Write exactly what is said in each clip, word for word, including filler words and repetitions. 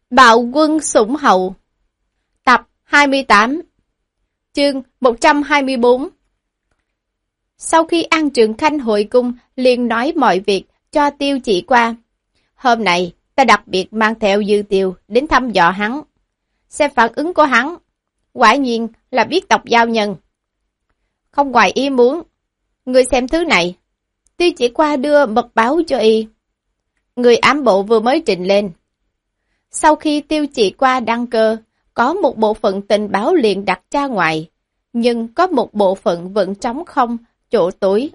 Bạo quân sủng hậu. Tập hai mươi tám. Chương một trăm hai mươi tư. Sau khi An Trường Khanh hội cung, liền nói mọi việc cho Tiêu Chỉ qua. Hôm nay, ta đặc biệt mang theo Dư Tiêu đến thăm dò hắn. Xem phản ứng của hắn. Quả nhiên là biết tộc giao nhân. Không ngoài ý muốn. Người xem thứ này. Tiêu Chỉ qua đưa mật báo cho y. Người ám bộ vừa mới trình lên. Sau khi Tiêu Chỉ qua đăng cơ, có một bộ phận tình báo liền đặt ra ngoài, nhưng có một bộ phận vẫn trống không, chỗ tối.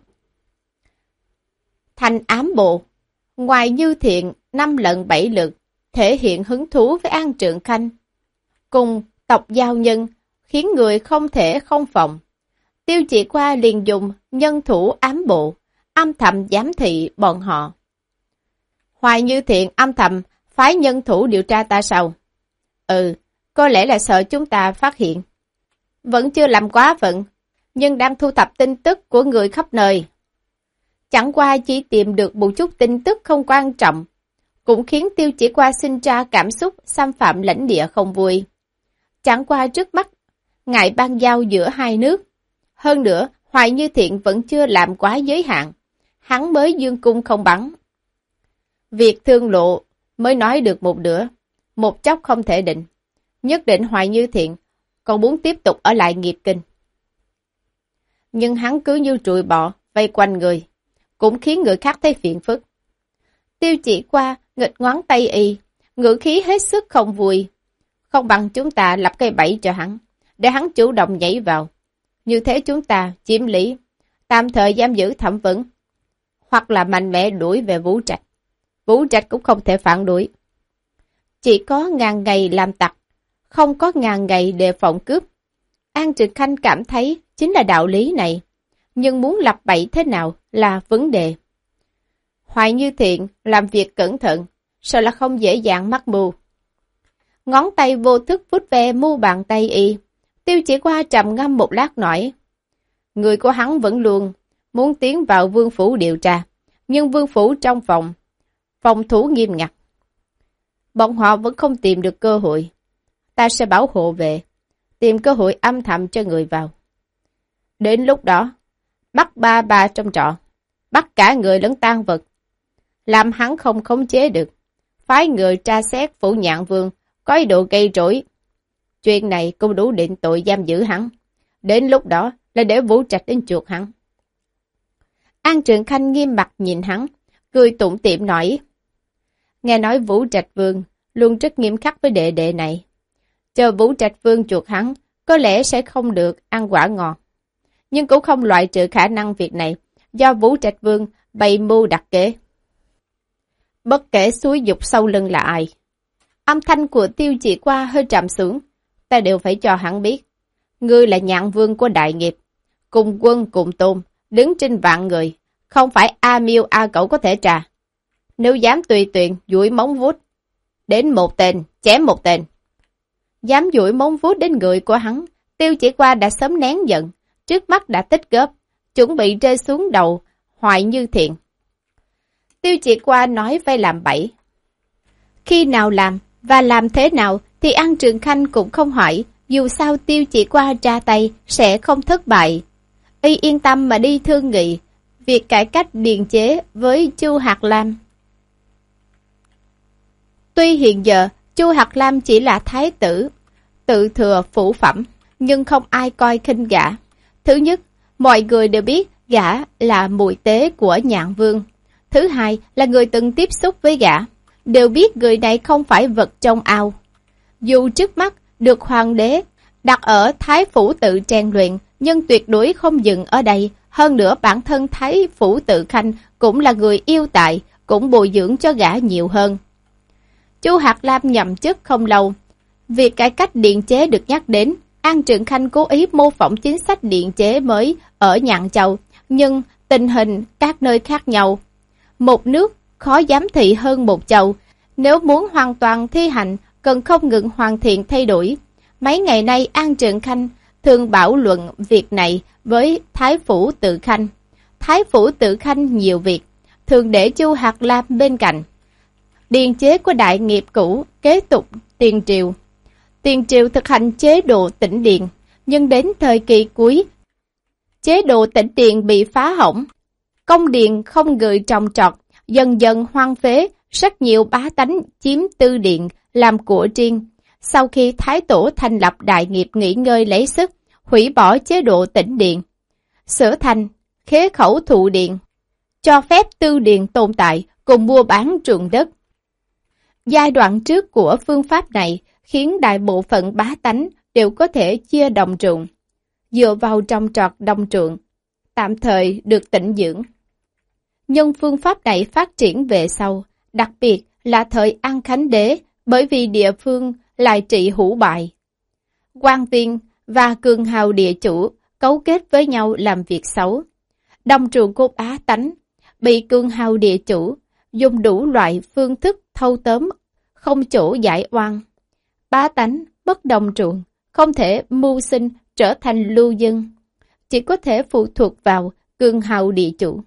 Thành ám bộ, ngoài Như Thiện năm lần bảy lượt, thể hiện hứng thú với An Trượng Khanh. Cùng tộc giao nhân, khiến người không thể không phòng. Tiêu Chỉ qua liền dùng nhân thủ ám bộ, âm thầm giám thị bọn họ. Hoài Như Thiện âm thầm phái nhân thủ điều tra ta sao? Ừ, có lẽ là sợ chúng ta phát hiện. Vẫn chưa làm quá phận, nhưng đang thu thập tin tức của người khắp nơi. Chẳng qua chỉ tìm được một chút tin tức không quan trọng, cũng khiến Tiêu Chỉ qua sinh ra cảm xúc xâm phạm lãnh địa không vui. Chẳng qua trước mắt, ngại ban giao giữa hai nước. Hơn nữa, Hoài Như Thiện vẫn chưa làm quá giới hạn, hắn mới dương cung không bắn. Việc thương lộ mới nói được một nửa, một chốc không thể định. Nhất định Hoài Như Thiện còn muốn tiếp tục ở lại nghiệp kinh. Nhưng hắn cứ như trụi bọ vây quanh người, cũng khiến người khác thấy phiền phức. Tiêu Chỉ qua nghịch ngón tay y, ngữ khí hết sức không vui. Không bằng chúng ta lập cây bẫy cho hắn, để hắn chủ động nhảy vào. Như thế chúng ta chiếm lý, tạm thời giam giữ Thẩm Vấn, hoặc là mạnh mẽ đuổi về Vũ Trạch. Vũ Trạch cũng không thể phản đối. Chỉ có ngàn ngày làm tặc, không có ngàn ngày đề phòng cướp. An Trực Khanh cảm thấy chính là đạo lý này, nhưng muốn lập bẫy thế nào là vấn đề. Hoài Như Thiện làm việc cẩn thận, sợ là không dễ dàng mắc mưu. Ngón tay vô thức vuốt ve mu bàn tay y. Tiêu Chỉ qua trầm ngâm một lát nói, người của hắn vẫn luôn muốn tiến vào vương phủ điều tra, nhưng vương phủ trong phòng, phòng thủ nghiêm ngặt. Bọn họ vẫn không tìm được cơ hội. Ta sẽ bảo hộ về, tìm cơ hội âm thầm cho người vào. Đến lúc đó, bắt ba bà trong trọ, bắt cả người lẫn tang vật, làm hắn không khống chế được, phái người tra xét phủ Nhạn Vương có ý đồ gây rối. Chuyện này cũng đủ định tội giam giữ hắn. Đến lúc đó là để Vũ Trạch đến chuộc hắn. An Trượng Khanh nghiêm mặt nhìn hắn, cười tủm tỉm nói, nghe nói Vũ Trạch Vương luôn rất nghiêm khắc với đệ đệ này. Chờ Vũ Trạch Vương chuộc hắn, có lẽ sẽ không được ăn quả ngọt. Nhưng cũng không loại trừ khả năng việc này, do Vũ Trạch Vương bày mưu đặt kế. Bất kể xúi dục sau lưng là ai. Âm thanh của Tiêu Chỉ qua hơi trầm xuống, ta đều phải cho hắn biết. Ngươi là Nhạn Vương của đại nghiệp, cùng quân cùng tôn, đứng trên vạn người, không phải A Miêu A Cẩu có thể trà. Nếu dám tùy tiện duỗi móng vuốt đến một tên, chém một tên. Dám duỗi móng vuốt đến người của hắn, Tiêu Chỉ qua đã sớm nén giận, trước mắt đã tích góp, chuẩn bị rơi xuống đầu Hoài Như Thiện. Tiêu Chỉ qua nói phải làm bẫy. Khi nào làm và làm thế nào thì An Trường Khanh cũng không hỏi, dù sao Tiêu Chỉ qua ra tay sẽ không thất bại. Y yên tâm mà đi thương nghị việc cải cách điền chế với Chu Hạt Lam. Tuy hiện giờ Chu Hạt Lam chỉ là thái tử, tự thừa phủ phẩm, nhưng không ai coi khinh gã. Thứ nhất, mọi người đều biết gã là mùi tế của Nhạn Vương. Thứ hai là người từng tiếp xúc với gã, đều biết người này không phải vật trong ao. Dù trước mắt được hoàng đế đặt ở Thái Phủ Tự rèn luyện, nhưng tuyệt đối không dừng ở đây. Hơn nữa bản thân Thái Phủ Tự Khanh cũng là người yêu tài, cũng bồi dưỡng cho gã nhiều hơn. Chu Hạt Lam nhậm chức không lâu. Việc cải cách điện chế được nhắc đến, An Trượng Khanh cố ý mô phỏng chính sách điện chế mới ở Nhạn Châu, nhưng tình hình các nơi khác nhau. Một nước khó giám thị hơn một châu, nếu muốn hoàn toàn thi hành, cần không ngừng hoàn thiện thay đổi. Mấy ngày nay An Trượng Khanh thường bảo luận việc này với Thái Phủ Tự Khanh. Thái Phủ Tự Khanh nhiều việc, thường để Chu Hạt Lam bên cạnh. Điền chế của đại nghiệp cũ kế tục tiền triều. Tiền triều thực hành chế độ tĩnh điện, nhưng đến thời kỳ cuối, chế độ tĩnh điện bị phá hỏng. Công điện không người trồng trọt, dần dần hoang phế, rất nhiều bá tánh chiếm tư điện làm của riêng. Sau khi Thái Tổ thành lập đại nghiệp nghỉ ngơi lấy sức, hủy bỏ chế độ tĩnh điện, sửa thành khế khẩu thụ điện, cho phép tư điện tồn tại cùng mua bán ruộng đất. Giai đoạn trước của phương pháp này khiến đại bộ phận bá tánh đều có thể chia đồng ruộng, dựa vào trồng trọt đồng ruộng, tạm thời được tĩnh dưỡng. Nhưng phương pháp này phát triển về sau, đặc biệt là thời An Khánh Đế, bởi vì địa phương lại trị hủ bại. Quan viên và cường hào địa chủ cấu kết với nhau làm việc xấu. Đồng ruộng của bá tánh bị cường hào địa chủ dùng đủ loại phương thức thâu tóm, không chỗ giải oan. Bá tánh bất đồng ruộng, không thể mưu sinh trở thành lưu dân, chỉ có thể phụ thuộc vào cường hào địa chủ.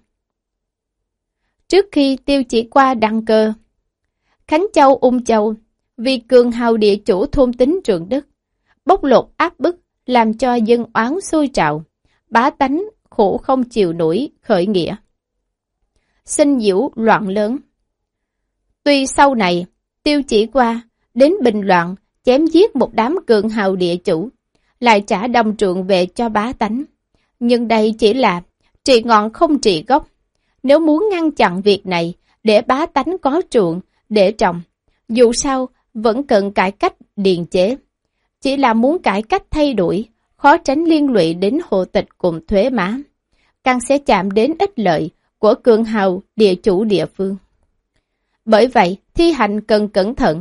Trước khi Tiêu Chỉ Qua đăng cơ, Khánh Châu Ung Châu vì cường hào địa chủ thôn tính ruộng đất, bóc lột áp bức làm cho dân oán sôi trào, bá tánh khổ không chịu nổi khởi nghĩa. Sinh nhiễu loạn lớn. Tuy sau này, Tiêu Chỉ Qua đến bình loạn chém giết một đám cường hào địa chủ, lại trả đồng ruộng về cho bá tánh. Nhưng đây chỉ là trị ngọn không trị gốc. Nếu muốn ngăn chặn việc này để bá tánh có ruộng để trồng, dù sao vẫn cần cải cách điền chế. Chỉ là muốn cải cách thay đổi, khó tránh liên lụy đến hộ tịch cùng thuế má, càng sẽ chạm đến ích lợi của cường hào địa chủ địa phương. Bởi vậy, thi hành cần cẩn thận.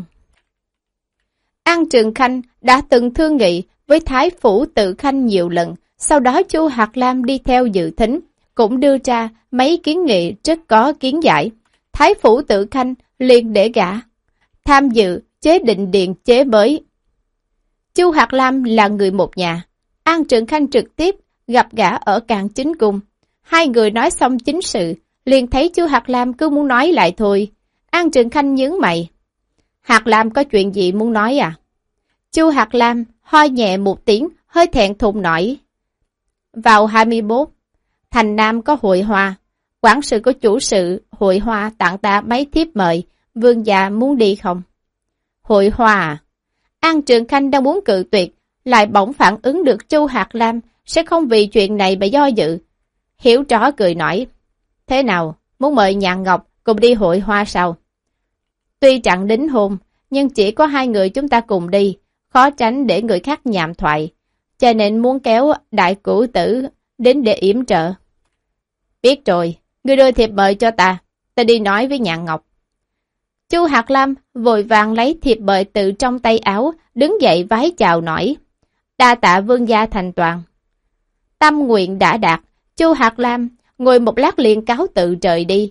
An Trường Khanh đã từng thương nghị với Thái Phủ Tự Khanh nhiều lần, sau đó Chu Hạt Lam đi theo dự thính, cũng đưa ra mấy kiến nghị rất có kiến giải. Thái Phủ Tự Khanh liền để gã tham dự chế định điện chế mới. Chu Hạt Lam là người một nhà, An Trường Khanh trực tiếp gặp gã ở Càn Chính Cung. Hai người nói xong chính sự, liền thấy Chu Hạt Lam cứ muốn nói lại thôi. An Trường Khanh nhướng mày. Hạt Lam có chuyện gì muốn nói à? Chu Hạt Lam ho nhẹ một tiếng, hơi thẹn thùng nói. Vào hai mươi mốt, thành Nam có hội hoa, quản sự có chủ sự hội hoa tặng ta mấy thiếp mời, vương gia muốn đi không? Hội hoa à? An Trường Khanh đang muốn cự tuyệt, lại bỗng phản ứng được Chu Hạt Lam sẽ không vì chuyện này mà do dự. Hiểu rõ cười nói, thế nào, muốn mời Nhạn Ngọc cùng đi hội hoa sao? Tuy chẳng đính hôn, nhưng chỉ có hai người chúng ta cùng đi, khó tránh để người khác nhảm thoại, cho nên muốn kéo đại cửu tử đến để yểm trợ. Biết rồi, ngươi đưa thiệp mời cho ta, ta đi nói với Nhạn Ngọc. Chu Hạt Lam vội vàng lấy thiệp mời từ trong tay áo, đứng dậy vái chào nói, đa tạ vương gia thành toàn. Tâm nguyện đã đạt, Chu Hạt Lam ngồi một lát liền cáo tự rời đi.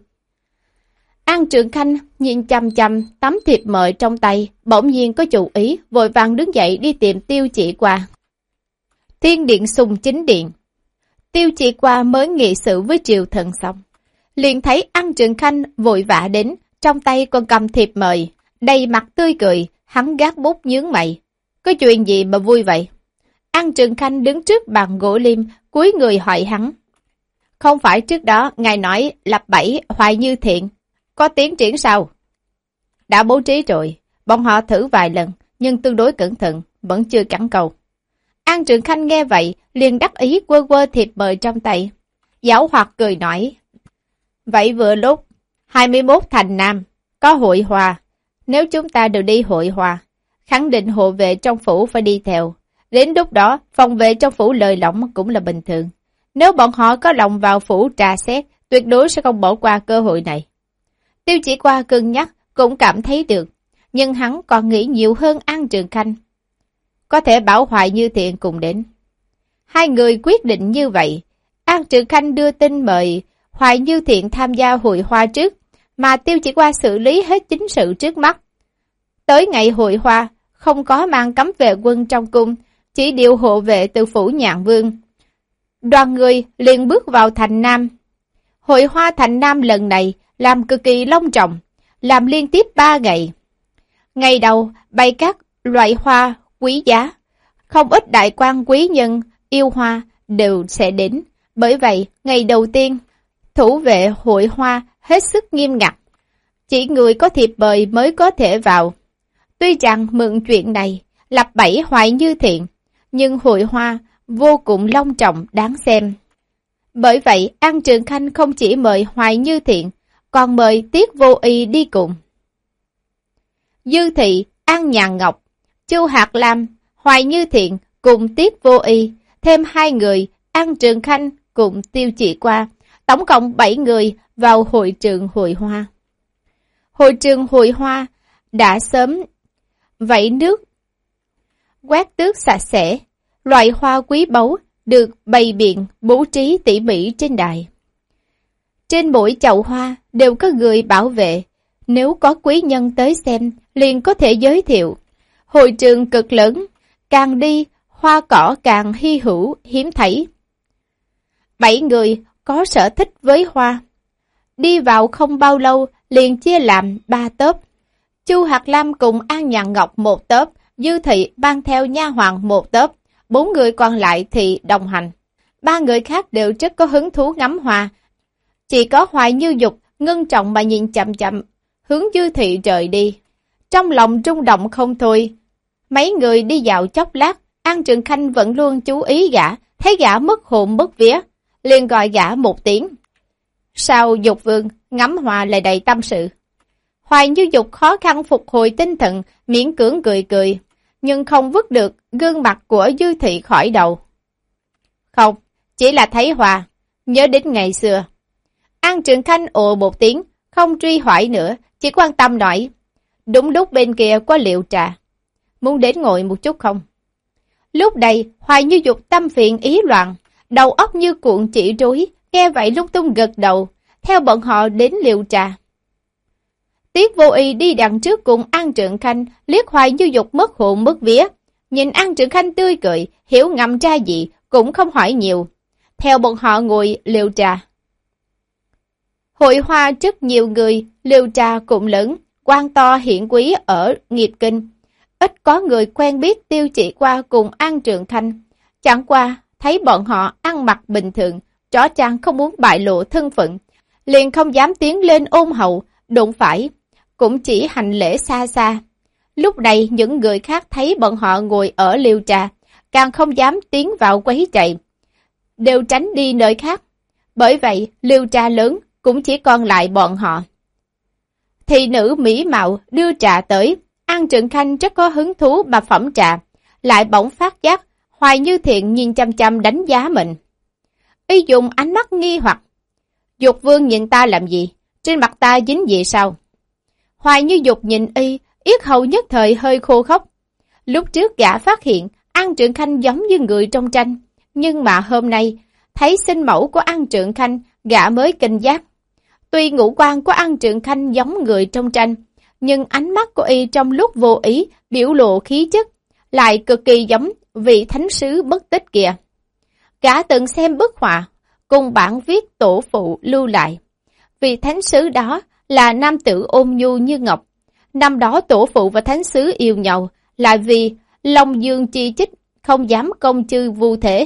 An Trường Khanh nhìn chăm chăm tấm thiệp mời trong tay, bỗng nhiên có chủ ý, vội vàng đứng dậy đi tìm Tiêu Chỉ Qua. Thiên điện Sùng Chính Điện. Tiêu Chỉ Qua mới nghị sự với triều thần xong, liền thấy An Trường Khanh vội vã đến, trong tay còn cầm thiệp mời, đầy mặt tươi cười, hắn gác bút nhướng mày. Có chuyện gì mà vui vậy? An Trường Khanh đứng trước bàn gỗ lim, cúi người hỏi hắn. Không phải trước đó ngài nói lập bẫy Hoài Như Thiện, có tiến triển sao? Đã bố trí rồi, bọn họ thử vài lần, nhưng tương đối cẩn thận, vẫn chưa cắn câu. An Trường Khanh nghe vậy, liền đắc ý quơ quơ thiệp mời trong tay. Giảo hoạt cười nói, vậy vừa lúc, hai mươi mốt thành Nam, có hội hòa. Nếu chúng ta đều đi hội hòa, khẳng định hộ vệ trong phủ phải đi theo. Đến lúc đó, phòng vệ trong phủ lời lỏng cũng là bình thường. Nếu bọn họ có lòng vào phủ trà xét, tuyệt đối sẽ không bỏ qua cơ hội này. Tiêu Chỉ Qua cân nhắc, cũng cảm thấy được, nhưng hắn còn nghĩ nhiều hơn An Trường Khanh. Có thể bảo Hoài Như Thiện cùng đến. Hai người quyết định như vậy. An Trường Khanh đưa tin mời Hoài Như Thiện tham gia hội hoa trước, mà Tiêu Chỉ Qua xử lý hết chính sự trước mắt. Tới ngày hội hoa, không có mang cấm vệ quân trong cung, chỉ điều hộ vệ từ phủ Nhạn Vương. Đoàn người liền bước vào thành Nam. Hội hoa thành Nam lần này làm cực kỳ long trọng, làm liên tiếp ba ngày. Ngày đầu bày các loại hoa quý giá, không ít đại quan quý nhân yêu hoa đều sẽ đến. Bởi vậy, ngày đầu tiên, thủ vệ hội hoa hết sức nghiêm ngặt. Chỉ người có thiệp mời mới có thể vào. Tuy rằng mượn chuyện này, lập bẫy Hoài Như Thiện, nhưng hội hoa vô cùng long trọng đáng xem. Bởi vậy, An Trường Khanh không chỉ mời Hoài Như Thiện, còn mời Tiết Vô Y đi cùng. Dư Thị, An Nhàn Ngọc, Chu Hạt Lam, Hoài Như Thiện cùng Tiết Vô Y, thêm hai người, An Trường Khanh cùng Tiêu Chỉ Qua, tổng cộng bảy người vào hội trường hội hoa. Hội trường hội hoa đã sớm vẩy nước, quét tước sạch sẽ, loại hoa quý báu được bày biện bố trí tỉ mỉ trên đài. Trên mỗi chậu hoa đều có người bảo vệ, nếu có quý nhân tới xem liền có thể giới thiệu. Hội trường cực lớn, càng đi hoa cỏ càng hy hữu hiếm thấy. Bảy người có sở thích với hoa, đi vào không bao lâu liền chia làm ba tốp. Chu Hạt Lam cùng An Nhàn Ngọc một tốp, Dư Thị mang theo nha hoàn một tốp, bốn người còn lại thì đồng hành. Ba người khác đều rất có hứng thú ngắm hoa, chỉ có Hoài Như Dục ngưng trọng mà nhìn chậm chậm hướng Dư Thị rời đi, trong lòng rung động không thôi. Mấy người đi dạo chốc lát, An Trường Khanh vẫn luôn chú ý gã, thấy gã mất hồn mất vía, liền gọi gã một tiếng. Sao Dục Vương ngắm hoa lại đầy tâm sự? Hoài Như Dục khó khăn phục hồi tinh thần, miễn cưỡng cười cười, nhưng không vứt được gương mặt của Dư Thị khỏi đầu. Không, chỉ là thấy hoa, nhớ đến ngày xưa. An Trường Khanh ồ một tiếng, không truy hỏi nữa, chỉ quan tâm nói. Đúng lúc bên kia có liệu trà, muốn đến ngồi một chút không? Lúc này, Hoài Như Dục tâm phiền ý loạn, đầu óc như cuộn chỉ rối, nghe vậy lung tung gật đầu, theo bọn họ đến liệu trà. Tiết Vô Y đi đằng trước cùng An Trường Khanh, liếc Hoài Như Dục mất hồn mất vía, nhìn An Trường Khanh tươi cười, hiểu ngầm ra gì, cũng không hỏi nhiều. Theo bọn họ ngồi liều trà. Hội hoa rất nhiều người, liều trà cũng lớn, quan to hiển quý ở nghiệp kinh. Ít có người quen biết Tiêu Chỉ Qua cùng An Trường Khanh. Chẳng qua, thấy bọn họ ăn mặc bình thường, rõ ràng không muốn bại lộ thân phận, liền không dám tiến lên ôn hậu, đụng phải, cũng chỉ hành lễ xa xa. Lúc này những người khác thấy bọn họ ngồi ở liều trà, càng không dám tiến vào quấy rầy, đều tránh đi nơi khác. Bởi vậy, liều trà lớn cũng chỉ còn lại bọn họ. Thị nữ mỹ mạo đưa trà tới, An Trường Khanh rất có hứng thú mà phẩm trà, lại bỗng phát giác, Hoài Như Thiện nhìn chăm chăm đánh giá mình. Y dùng ánh mắt nghi hoặc. Dục Vương nhìn ta làm gì? Trên mặt ta dính gì sao? Hoài Như Dục nhìn Y, yết hầu nhất thời hơi khô khốc. Lúc trước gã phát hiện An Trường Khanh giống như người trong tranh, nhưng mà hôm nay thấy sinh mẫu của An Trường Khanh, gã mới kinh giác. Tuy ngũ quan của An Trường Khanh giống người trong tranh, nhưng ánh mắt của Y trong lúc vô ý biểu lộ khí chất lại cực kỳ giống vị thánh sứ bất tích kìa. Gã từng xem bức họa cùng bản viết tổ phụ lưu lại. Vị thánh sứ đó là nam tử ôn nhu như ngọc. Năm đó tổ phụ và thánh sứ yêu nhau là vì Long Dương chi chích không dám công chư vu thể.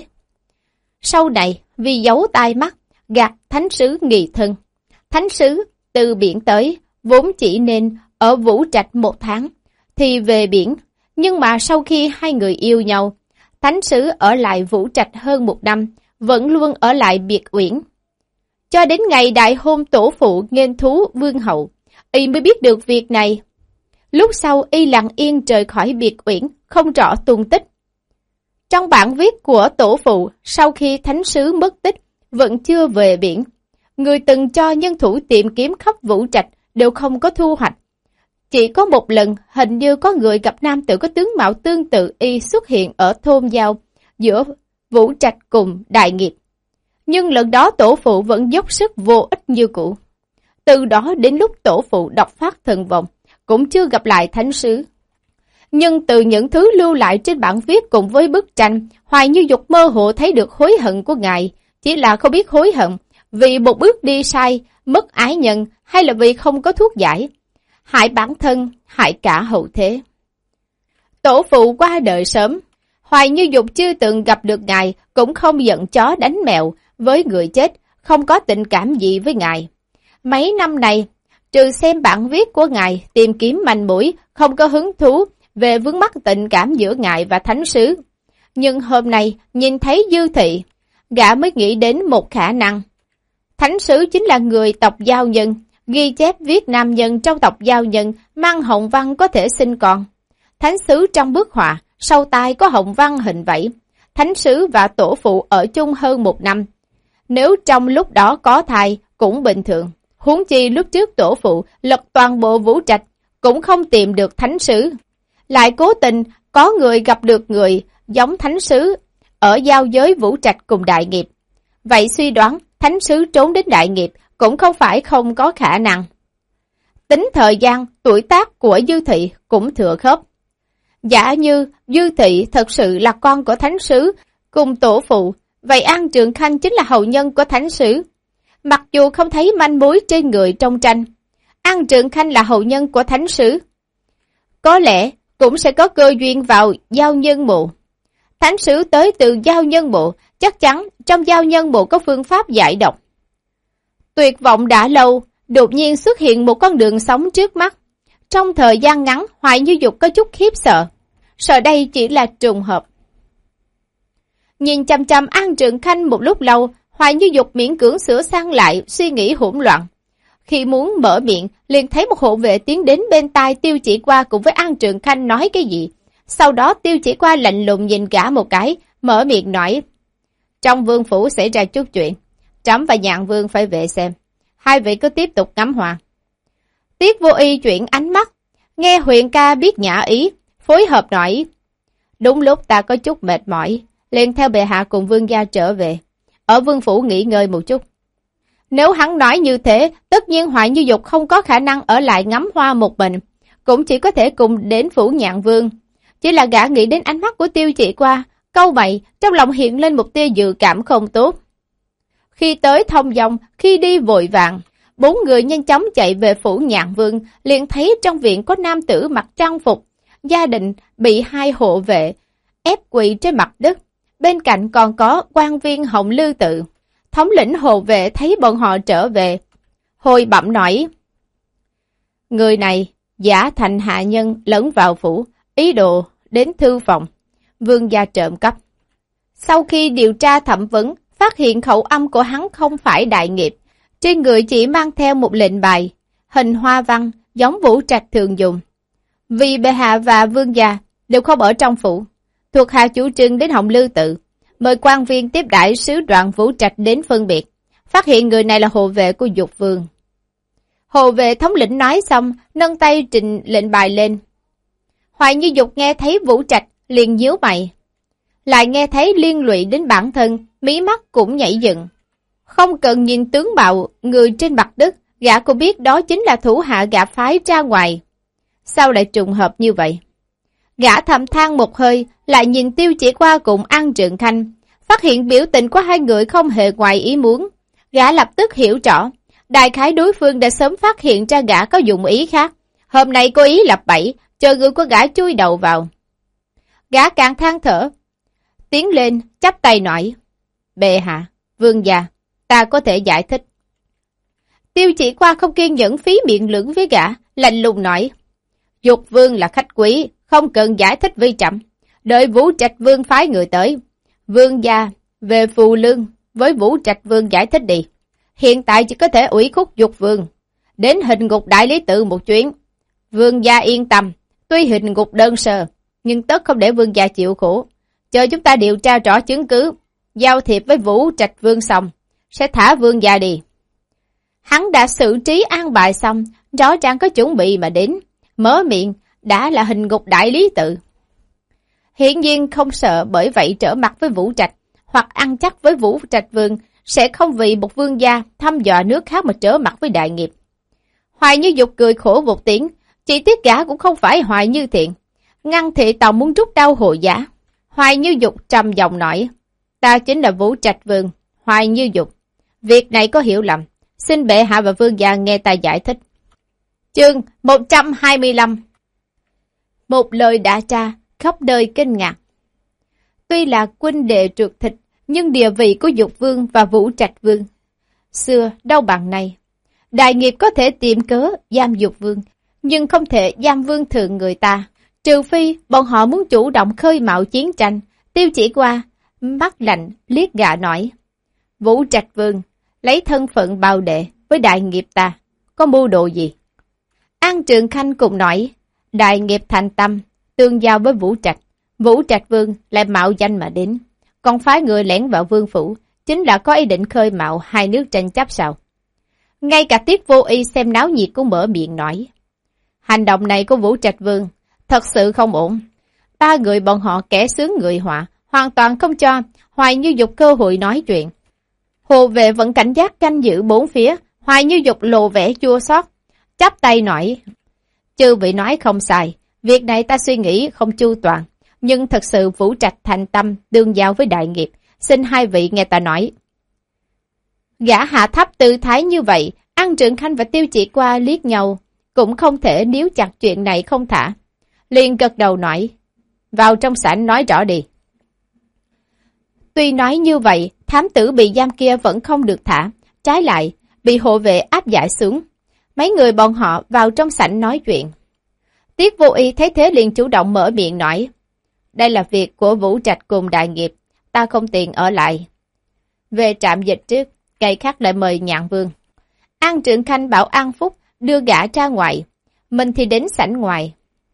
Sau này vì giấu tai mắt gạt thánh sứ nghị thân. Thánh sứ từ biển tới vốn chỉ nên ở Vũ Trạch một tháng thì về biển, nhưng mà sau khi hai người yêu nhau, thánh sứ ở lại Vũ Trạch hơn một năm, vẫn luôn ở lại biệt uyển. Cho đến ngày đại hôn tổ phụ nghênh thú vương hậu, Y mới biết được việc này. Lúc sau Y lặng yên rời khỏi biệt uyển, không rõ tung tích. Trong bản viết của tổ phụ, sau khi thánh sứ mất tích, vẫn chưa về biển. Người từng cho nhân thủ tìm kiếm khắp Vũ Trạch đều không có thu hoạch. Chỉ có một lần, hình như có người gặp nam tử có tướng mạo tương tự Y xuất hiện ở thôn giao giữa Vũ Trạch cùng Đại Nghiệp. Nhưng lần đó tổ phụ vẫn dốc sức vô ích như cũ. Từ đó đến lúc tổ phụ độc phát thần vọng, cũng chưa gặp lại thánh sứ. Nhưng từ những thứ lưu lại trên bản viết cùng với bức tranh, Hoài Như Dục mơ hồ thấy được hối hận của ngài, chỉ là không biết hối hận vì một bước đi sai, mất ái nhân hay là vì không có thuốc giải. hại bản thân, hại cả hậu thế. Tổ phụ qua đời sớm, Hoài Như Dục chưa từng gặp được ngài, cũng không giận chó đánh mèo với người chết, không có tình cảm gì với ngài. Mấy năm này, trừ xem bản viết của ngài, tìm kiếm manh mối, không có hứng thú về vướng mắc tình cảm giữa ngài và thánh sứ. Nhưng hôm nay, nhìn thấy Dư Thị, gã mới nghĩ đến một khả năng. Thánh sứ chính là người tộc Giao Nhân, ghi chép viết nam nhân trong tộc Giao Nhân mang hồng văn có thể sinh con. Thánh sứ trong bức họa, sau tai có hồng văn hình vẫy. Thánh sứ và tổ phụ ở chung hơn một năm. Nếu trong lúc đó có thai, cũng bình thường. Huống chi lúc trước tổ phụ lật toàn bộ Vũ Trạch, cũng không tìm được thánh sứ. Lại cố tình có người gặp được người giống thánh sứ ở giao giới Vũ Trạch cùng Đại Nghiệp. Vậy suy đoán thánh sứ trốn đến Đại Nghiệp cũng không phải không có khả năng. Tính thời gian, tuổi tác của Dư Thị cũng thừa khớp. Giả như Dư Thị thật sự là con của thánh sứ cùng tổ phụ, vậy An Trường Khanh chính là hậu nhân của thánh sứ. Mặc dù không thấy manh mối trên người trong tranh, An Trường Khanh là hậu nhân của thánh sứ. Có lẽ cũng sẽ có cơ duyên vào Giao Nhân Mộ. Thánh sứ tới từ Giao Nhân Mộ, chắc chắn trong Giao Nhân Mộ có phương pháp giải độc. Tuyệt vọng đã lâu, đột nhiên xuất hiện một con đường sống trước mắt. Trong thời gian ngắn, Hoài Như Dục có chút khiếp sợ. Sợ đây chỉ là trùng hợp. Nhìn chăm chăm An Trường Khanh một lúc lâu, Hoài Như Dục miễn cưỡng sửa sang lại, suy nghĩ hỗn loạn. Khi muốn mở miệng, liền thấy một hộ vệ tiến đến bên tai Tiêu Chỉ Qua cùng với An Trường Khanh nói cái gì. Sau đó Tiêu Chỉ Qua lạnh lùng nhìn gã một cái, mở miệng nói: trong vương phủ xảy ra chút chuyện, Trẫm và Nhạn Vương phải về xem. Hai vị cứ tiếp tục ngắm hoa. Tiết Vô Y chuyển ánh mắt, nghe Huyền ca biết nhã ý, phối hợp nói: đúng lúc ta có chút mệt mỏi, liền theo bệ hạ cùng vương gia trở về, ở vương phủ nghỉ ngơi một chút. Nếu hắn nói như thế, tất nhiên Hoài Như Dục không có khả năng ở lại ngắm hoa một mình, cũng chỉ có thể cùng đến phủ Nhạn Vương. Chỉ là gã nghĩ đến ánh mắt của Tiêu Chỉ Qua, câu mày, trong lòng hiện lên một tia dự cảm không tốt. Khi tới thông dong, khi đi vội vàng, bốn người nhanh chóng chạy về phủ Nhạn Vương, liền thấy trong viện có nam tử mặc trang phục, gia đình bị hai hộ vệ ép quỳ trên mặt đất, bên cạnh còn có quan viên Hồng Lư Tự. Thống lĩnh hộ vệ thấy bọn họ trở về, hồi bẩm nói: người này giả thành hạ nhân lẫn vào phủ, ý đồ đến thư phòng, vương gia trộm cắp. Sau khi điều tra thẩm vấn, phát hiện khẩu âm của hắn không phải Đại Nghiệp, trên người chỉ mang theo một lệnh bài, hình hoa văn giống Vũ Trạch thường dùng. Vì bệ hạ và vương gia đều không ở trong phủ, thuộc hạ chủ trương đến Hồng Lư Tự, mời quan viên tiếp đãi sứ đoàn Vũ Trạch đến phân biệt, phát hiện người này là hộ vệ của Dục Vương. Hộ vệ thống lĩnh nói xong, nâng tay trình lệnh bài lên. Hoài Như Dục nghe thấy Vũ Trạch, liền nhíu mày. Lại nghe thấy liên lụy đến bản thân, mí mắt cũng nhảy dựng. Không cần nhìn tướng mạo người trên mặt đất, gã cũng biết đó chính là thủ hạ gã phái ra ngoài. Sao lại trùng hợp như vậy? Gã thầm than một hơi, lại nhìn Tiêu Chỉ Qua cùng An Trường Khanh, phát hiện biểu tình của hai người không hề ngoài ý muốn. Gã lập tức hiểu rõ, đại khái đối phương đã sớm phát hiện ra gã có dụng ý khác. Hôm nay có ý lập bẫy, chờ người của gã chui đầu vào. Gã càng than thở, tiến lên, chắp tay nói: bệ hạ, vương gia, ta có thể giải thích. Tiêu Chỉ Qua không kiên nhẫn phí miệng lưỡng với gã, lạnh lùng nói: Dục Vương là khách quý, không cần giải thích với trẫm. Đợi Vũ Trạch Vương phái người tới, vương gia về Phù Lương với Vũ Trạch Vương giải thích đi. Hiện tại chỉ có thể ủy khúc Dục Vương đến hình ngục Đại Lý Tự một chuyến. Vương gia yên tâm, tuy hình ngục đơn sơ, nhưng tất không để vương gia chịu khổ. Chờ chúng ta điều tra rõ chứng cứ, giao thiệp với Vũ Trạch Vương xong, sẽ thả vương gia đi. Hắn đã xử trí an bài xong, rõ ràng có chuẩn bị mà đến, mở miệng đã là hình ngục Đại Lý Tự. Hiển nhiên không sợ bởi vậy trở mặt với Vũ Trạch, hoặc ăn chắc với Vũ Trạch Vương, sẽ không vì một vương gia thăm dò nước khác mà trở mặt với Đại Nghiệp. Hoài Như Dục cười khổ một tiếng, chỉ tiếc gã cũng không phải Hoài Như Thiện. Ngăn thị tàu muốn rút đau hộ giả. Hoài Như Dục trầm giọng nói: ta chính là Vũ Trạch Vương, Hoài Như Dục. Việc này có hiểu lầm, xin bệ hạ và vương gia nghe ta giải thích. Chương một trăm hai mươi lăm. Một lời đã tra, khắp đời kinh ngạc. Tuy là huynh đệ ruột thịt, nhưng địa vị của Dục Vương và Vũ Trạch Vương xưa đâu bằng này. Đại nghiệp có thể tìm cớ giam Dục Vương, nhưng không thể giam vương thượng người ta. Trừ phi bọn họ muốn chủ động khơi mào chiến tranh. Tiêu Chỉ qua mắt lạnh liếc gã nói: Vũ Trạch Vương lấy thân phận bào đệ với đại nghiệp ta, có mưu đồ gì? An Trường Khanh cùng nói: Đại nghiệp thành tâm tương giao với Vũ Trạch, Vũ Trạch Vương lại mạo danh mà đến, còn phái người lẻn vào vương phủ, chính là có ý định khơi mạo hai nước tranh chấp sao? Ngay cả Tiết Vô Y xem náo nhiệt cũng mở miệng nói: Hành động này của Vũ Trạch Vương thật sự không ổn. Ba người bọn họ kẻ sướng người họa, hoàn toàn không cho Hoài Như Dục cơ hội nói chuyện. Hồ vệ vẫn cảnh giác canh giữ bốn phía. Hoài Như Dục lộ vẻ chua xót, chắp tay nói: Chư vị nói không sai, việc này ta suy nghĩ không chu toàn, nhưng thật sự Vũ Trạch thành tâm tương giao với đại nghiệp, xin hai vị nghe ta nói. Gã hạ thấp tư thái như vậy, An Trường Khanh và Tiêu Chỉ qua liếc nhau, cũng không thể níu chặt chuyện này không thả. Liền gật đầu nói: Vào trong sảnh nói rõ đi. Tuy nói như vậy, thám tử bị giam kia vẫn không được thả, trái lại bị hộ vệ áp giải xuống. Mấy người bọn họ vào trong sảnh nói chuyện. Tiết Vô Y thấy thế liền chủ động mở miệng nói: Đây là việc của Vũ Trạch cùng đại nghiệp, ta không tiện ở lại. Về trạm dịch trước, ngày khác lại mời Nhạn Vương. An Trường Khanh bảo An Phúc đưa gã ra ngoài, mình thì đến sảnh ngoài.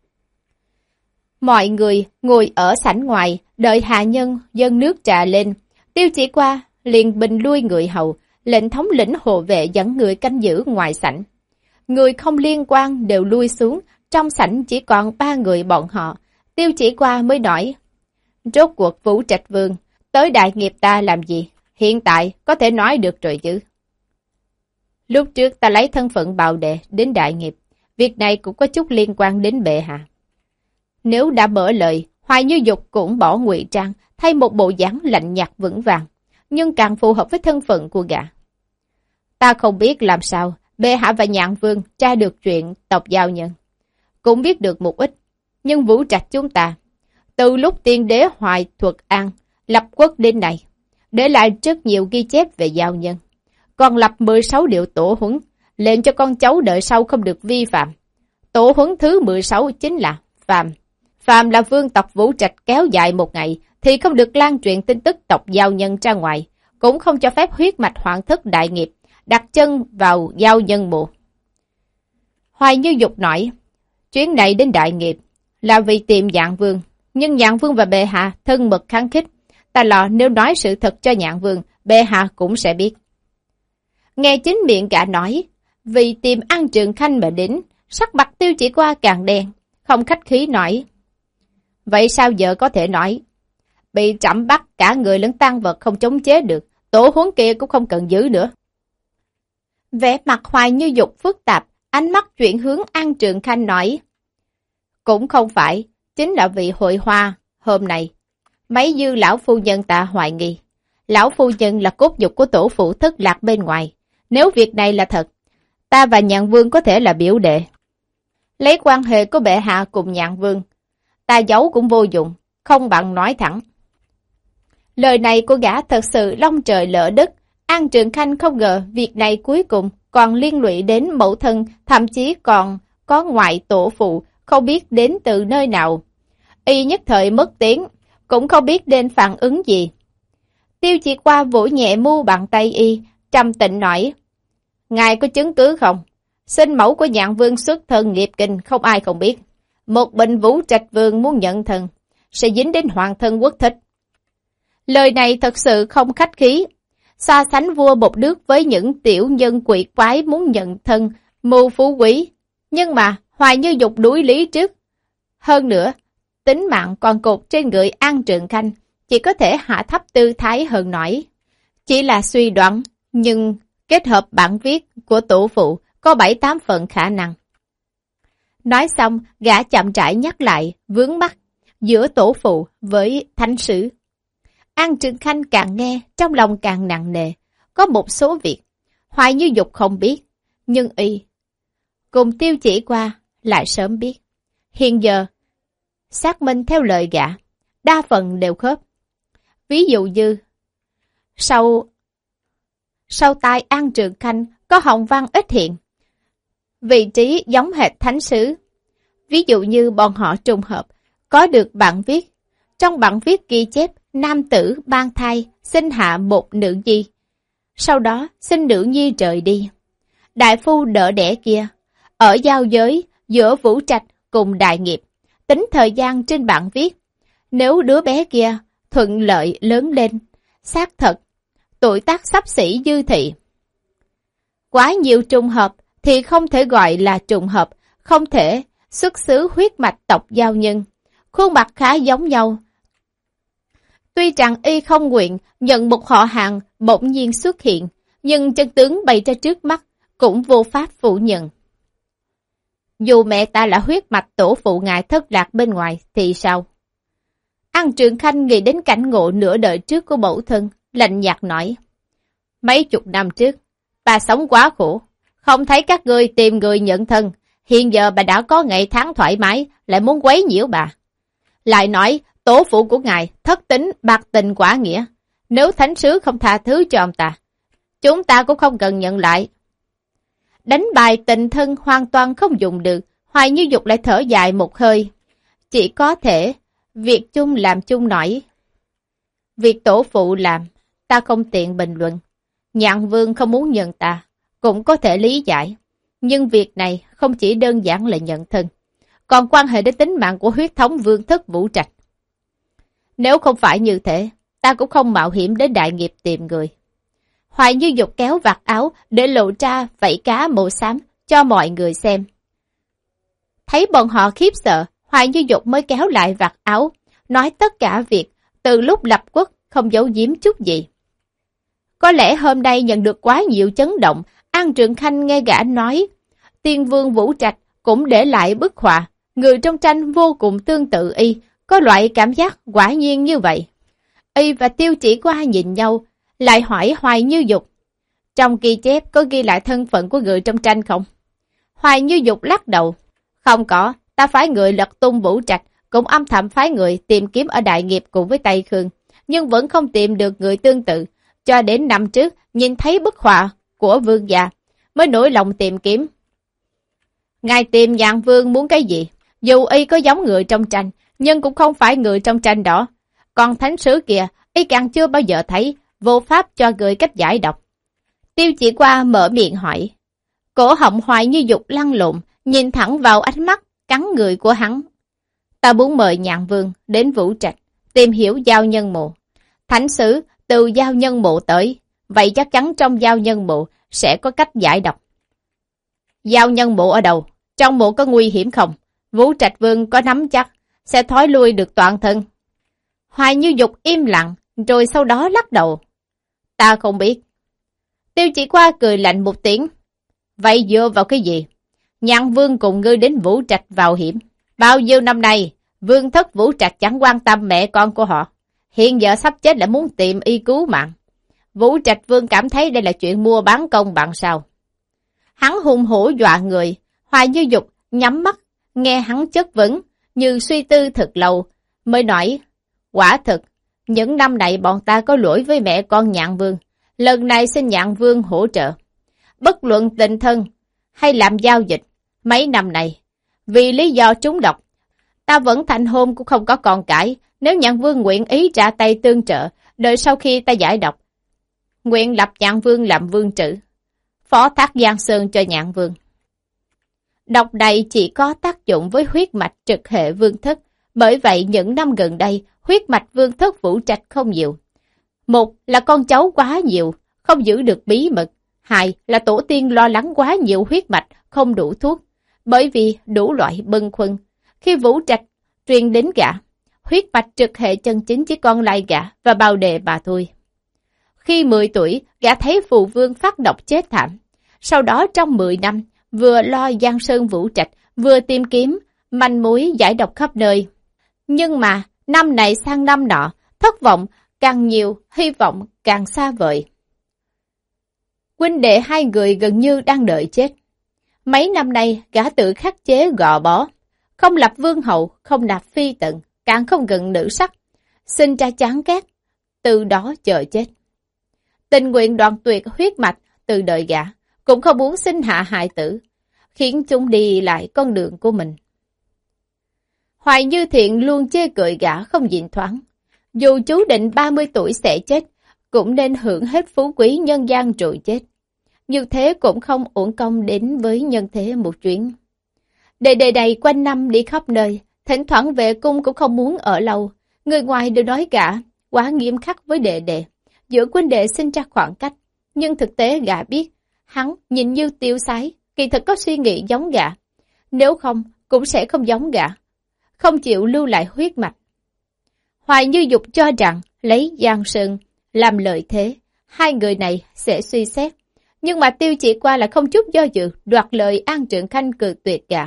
Mọi người ngồi ở sảnh ngoài, đợi hạ nhân dâng nước trà lên. Tiêu Chỉ qua liền bình lui người hầu, lệnh thống lĩnh hộ vệ dẫn người canh giữ ngoài sảnh. Người không liên quan đều lui xuống, trong sảnh chỉ còn ba người bọn họ. Tiêu Chỉ qua mới nói: Rốt cuộc Vũ Trạch Vương tới đại nghiệp ta làm gì? Hiện tại có thể nói được rồi chứ? Lúc trước ta lấy thân phận bào đệ đến đại nghiệp, việc này cũng có chút liên quan đến bệ hạ. Nếu đã mở lời, Hoài Như Dục cũng bỏ ngụy trang, thay một bộ dáng lạnh nhạt vững vàng, nhưng càng phù hợp với thân phận của gã. Ta không biết làm sao bệ hạ và Nhạn Vương tra được chuyện tộc giao nhân, cũng biết được một ít, nhưng Vũ Trạch chúng ta từ lúc tiên đế Hoài Thuật An lập quốc đến nay, để lại rất nhiều ghi chép về giao nhân, còn lập mười sáu điều tổ huấn, lệnh cho con cháu đợi sau không được vi phạm. Tổ huấn thứ mười sáu chính là phàm. Phàm là vương tộc Vũ Trạch kéo dài một ngày thì không được lan truyền tin tức tộc giao nhân ra ngoài, cũng không cho phép huyết mạch hoạn thất đại nghiệp đặt chân vào giao nhân mộ. Hoài Như Dục nói: Chuyến này đến đại nghiệp là vì tìm Nhạn Vương, nhưng Nhạn Vương và bệ hạ thân mật kháng khích, ta lo nếu nói sự thật cho Nhạn Vương, bệ hạ cũng sẽ biết. Nghe chính miệng gã nói vì tìm An Trường Khanh mà đến, sắc mặt Tiêu Chỉ qua càng đen, không khách khí nói: Vậy sao giờ có thể nói? Bị trẫm bắt cả người lẫn tang vật không chống chế được, tổ huấn kia cũng không cần giữ nữa. Vẻ mặt Hoài Như Dục phức tạp, ánh mắt chuyển hướng An Trường Khanh nói: Cũng không phải, chính là vì hội hoa hôm nay. Mấy dư lão phu nhân ta hoài nghi, lão phu nhân là cốt nhục của tổ phụ thất lạc bên ngoài. Nếu việc này là thật, ta và Nhạn Vương có thể là biểu đệ. Lấy quan hệ của bệ hạ cùng Nhạn Vương, ta giấu cũng vô dụng, không bằng nói thẳng. Lời này của gã thật sự long trời lỡ đất. An Trường Khanh không ngờ việc này cuối cùng còn liên lụy đến mẫu thân, thậm chí còn có ngoại tổ phụ không biết đến từ nơi nào. Y nhất thời mất tiếng, cũng không biết nên phản ứng gì. Tiêu Chỉ qua vỗ nhẹ mu bàn tay y, trầm tĩnh nói: Ngài có chứng cứ không? Sinh mẫu của Nhạn Vương xuất thân nghiệp kinh, không ai không biết. Một bệnh Vũ Trạch Vương muốn nhận thần, sẽ dính đến hoàng thân quốc thích. Lời này thật sự không khách khí. So sánh vua một nước với những tiểu nhân quỷ quái muốn nhận thân, mưu phú quý. Nhưng mà Hoài Như Dục đuổi lý trước. Hơn nữa, tính mạng còn cột trên người An Trường Khanh, chỉ có thể hạ thấp tư thái hơn nổi. Chỉ là suy đoán, nhưng kết hợp bản viết của tổ phụ có bảy tám phần khả năng. Nói xong, gã chậm rãi nhắc lại vướng mắc giữa tổ phụ với thánh sử. An Trường Khanh càng nghe, trong lòng càng nặng nề. Có một số việc, Hoài Như Dục không biết, nhưng y cùng Tiêu Chỉ Qua lại sớm biết. Hiện giờ, xác minh theo lời gã, đa phần đều khớp. Ví dụ như, sau, sau tai An Trường Khanh có hồng văn ít hiện, vị trí giống hệt thánh sứ. Ví dụ như bọn họ trùng hợp, có được bản viết. Trong bản viết ghi chép, nam tử mang thai, sinh hạ một nữ nhi. Sau đó, sinh nữ nhi rời đi. Đại phu đỡ đẻ kia, ở giao giới giữa Vũ Trạch cùng Đại Nghiệp, tính thời gian trên bản viết. Nếu đứa bé kia thuận lợi lớn lên, xác thật, tuổi tác xấp xỉ dư thị. Quá nhiều trùng hợp thì không thể gọi là trùng hợp, không thể xuất xứ huyết mạch tộc giao nhân. Khuôn mặt khá giống nhau. Tuy rằng y không nguyện nhận một họ hàng bỗng nhiên xuất hiện, nhưng chân tướng bày ra trước mắt cũng vô pháp phủ nhận. Dù mẹ ta là huyết mạch tổ phụ ngài thất lạc bên ngoài thì sao? An Trường Khanh nghĩ đến cảnh ngộ nửa đời trước của mẫu thân, lạnh nhạt nói. Mấy chục năm trước, bà sống quá khổ, không thấy các ngươi tìm người nhận thân, hiện giờ bà đã có ngày tháng thoải mái, lại muốn quấy nhiễu bà. Lại nói, tổ phụ của ngài thất tính bạc tình quả nghĩa, nếu thánh sứ không tha thứ cho ông ta, chúng ta cũng không cần nhận lại. Đánh bài tình thân hoàn toàn không dùng được, Hoài Như Dục lại thở dài một hơi. Chỉ có thể, việc chung làm chung nổi. Việc tổ phụ làm, ta không tiện bình luận. Nhạn Vương không muốn nhận ta, cũng có thể lý giải. Nhưng việc này không chỉ đơn giản là nhận thân, còn quan hệ đến tính mạng của huyết thống Vương thất Vũ Trạch. Nếu không phải như thế, ta cũng không mạo hiểm đến Đại Nghiệp tìm người. Hoài Như Dục kéo vạt áo để lộ ra vảy cá màu xám cho mọi người xem. Thấy bọn họ khiếp sợ, Hoài Như Dục mới kéo lại vạt áo, nói tất cả việc từ lúc lập quốc không giấu giếm chút gì. Có lẽ hôm nay nhận được quá nhiều chấn động, An Trường Khanh nghe gã nói, Tiên Vương Vũ Trạch cũng để lại bức họa, người trong tranh vô cùng tương tự y, có loại cảm giác quả nhiên như vậy. Y và Tiêu Chỉ Qua nhìn nhau, lại hỏi Hoài Như Dục, trong ghi chép có ghi lại thân phận của người trong tranh không? Hoài Như Dục lắc đầu, không có, ta phái người lật tung Vũ Trạch, cũng âm thầm phái người tìm kiếm ở Đại Nghiệp cùng với Tây Khương, nhưng vẫn không tìm được người tương tự, cho đến năm trước nhìn thấy bức họa của vương gia, mới nổi lòng tìm kiếm. Ngài tìm Nhạn Vương muốn cái gì? Dù y có giống người trong tranh, nhưng cũng không phải người trong tranh đó. Còn thánh sứ kia, y càng chưa bao giờ thấy, vô pháp cho người cách giải độc. Tiêu Chỉ Qua mở miệng hỏi. Cổ họng Hoài Như Dục lăn lộn, nhìn thẳng vào ánh mắt, cắn người của hắn. Ta muốn mời Nhạn Vương đến Vũ Trạch, tìm hiểu giao nhân mộ. Thánh sứ từ giao nhân mộ tới, vậy chắc chắn trong giao nhân mộ sẽ có cách giải độc. Giao nhân mộ ở đâu? Trong mộ có nguy hiểm không? Vũ Trạch Vương có nắm chắc, sẽ thói lui được toàn thân. Hoài Như Dục im lặng, rồi sau đó lắc đầu. Ta không biết. Tiêu Chỉ Qua cười lạnh một tiếng. Vậy dựa vào cái gì? Nhạn Vương cùng ngươi đến Vũ Trạch vào hiểm. Bao nhiêu năm nay, Vương thất Vũ Trạch chẳng quan tâm mẹ con của họ. Hiện giờ sắp chết lại muốn tìm y cứu mạng. Vũ Trạch Vương cảm thấy đây là chuyện mua bán công bằng sao? Hắn hùng hổ dọa người. Hoài Như Dục nhắm mắt, nghe hắn chất vấn, như suy tư thật lâu, mới nói, quả thực, những năm này bọn ta có lỗi với mẹ con Nhạn Vương, lần này xin Nhạn Vương hỗ trợ. Bất luận tình thân hay làm giao dịch, mấy năm này, vì lý do trúng độc, ta vẫn thành hôn cũng không có con cái, nếu Nhạn Vương nguyện ý trả tay tương trợ, đợi sau khi ta giải độc, nguyện lập Nhạn Vương làm vương trữ, phó thác Giang Sơn cho Nhạn Vương. Độc này chỉ có tác dụng với huyết mạch trực hệ vương thất, bởi vậy những năm gần đây, huyết mạch vương thất Vũ Trạch không nhiều. Một là con cháu quá nhiều, không giữ được bí mật. Hai là tổ tiên lo lắng quá nhiều huyết mạch, không đủ thuốc. Bởi vì đủ loại bâng khuâng. Khi Vũ Trạch truyền đến gã, huyết mạch trực hệ chân chính chỉ còn lại gã và bao đề bà thôi. Khi mười tuổi, gã thấy phụ vương phát độc chết thảm. Sau đó trong mười năm, vừa lo Giang Sơn Vũ Trạch, vừa tìm kiếm manh mối giải độc khắp nơi. Nhưng mà, năm này sang năm nọ, thất vọng càng nhiều, hy vọng càng xa vời. Huynh đệ hai người gần như đang đợi chết. Mấy năm nay, gã tự khắc chế gò bó, không lập vương hậu, không nạp phi tận, càng không gần nữ sắc, sinh ra chán ghét, từ đó chờ chết. Tình nguyện đoạn tuyệt huyết mạch từ đời gã, cũng không muốn sinh hạ hại tử, khiến chúng đi lại con đường của mình. Hoài Như Thiện luôn chê cười gã không nhịn thoáng, dù chú định ba mươi tuổi sẽ chết, cũng nên hưởng hết phú quý nhân gian rồi chết. Như thế cũng không uổng công đến với nhân thế một chuyến. Đệ đệ đầy quanh năm đi khắp nơi, thỉnh thoảng về cung cũng không muốn ở lâu. Người ngoài đều nói gã quá nghiêm khắc với đệ đệ, giữa huynh đệ sinh ra khoảng cách. Nhưng thực tế gã biết, hắn nhìn như tiêu sái, kỳ thực có suy nghĩ giống gã. Nếu không, cũng sẽ không giống gã, không chịu lưu lại huyết mạch. Hoài Như Dục cho rằng lấy Giang Sơn làm lợi thế, hai người này sẽ suy xét. Nhưng mà Tiêu Chỉ Qua là không chút do dự, đoạt lời An Trượng Khanh cự tuyệt gã.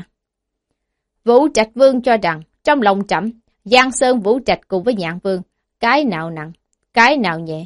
Vũ Trạch Vương cho rằng, trong lòng trẫm, Giang Sơn Vũ Trạch cùng với Nhạn Vương, cái nào nặng, cái nào nhẹ.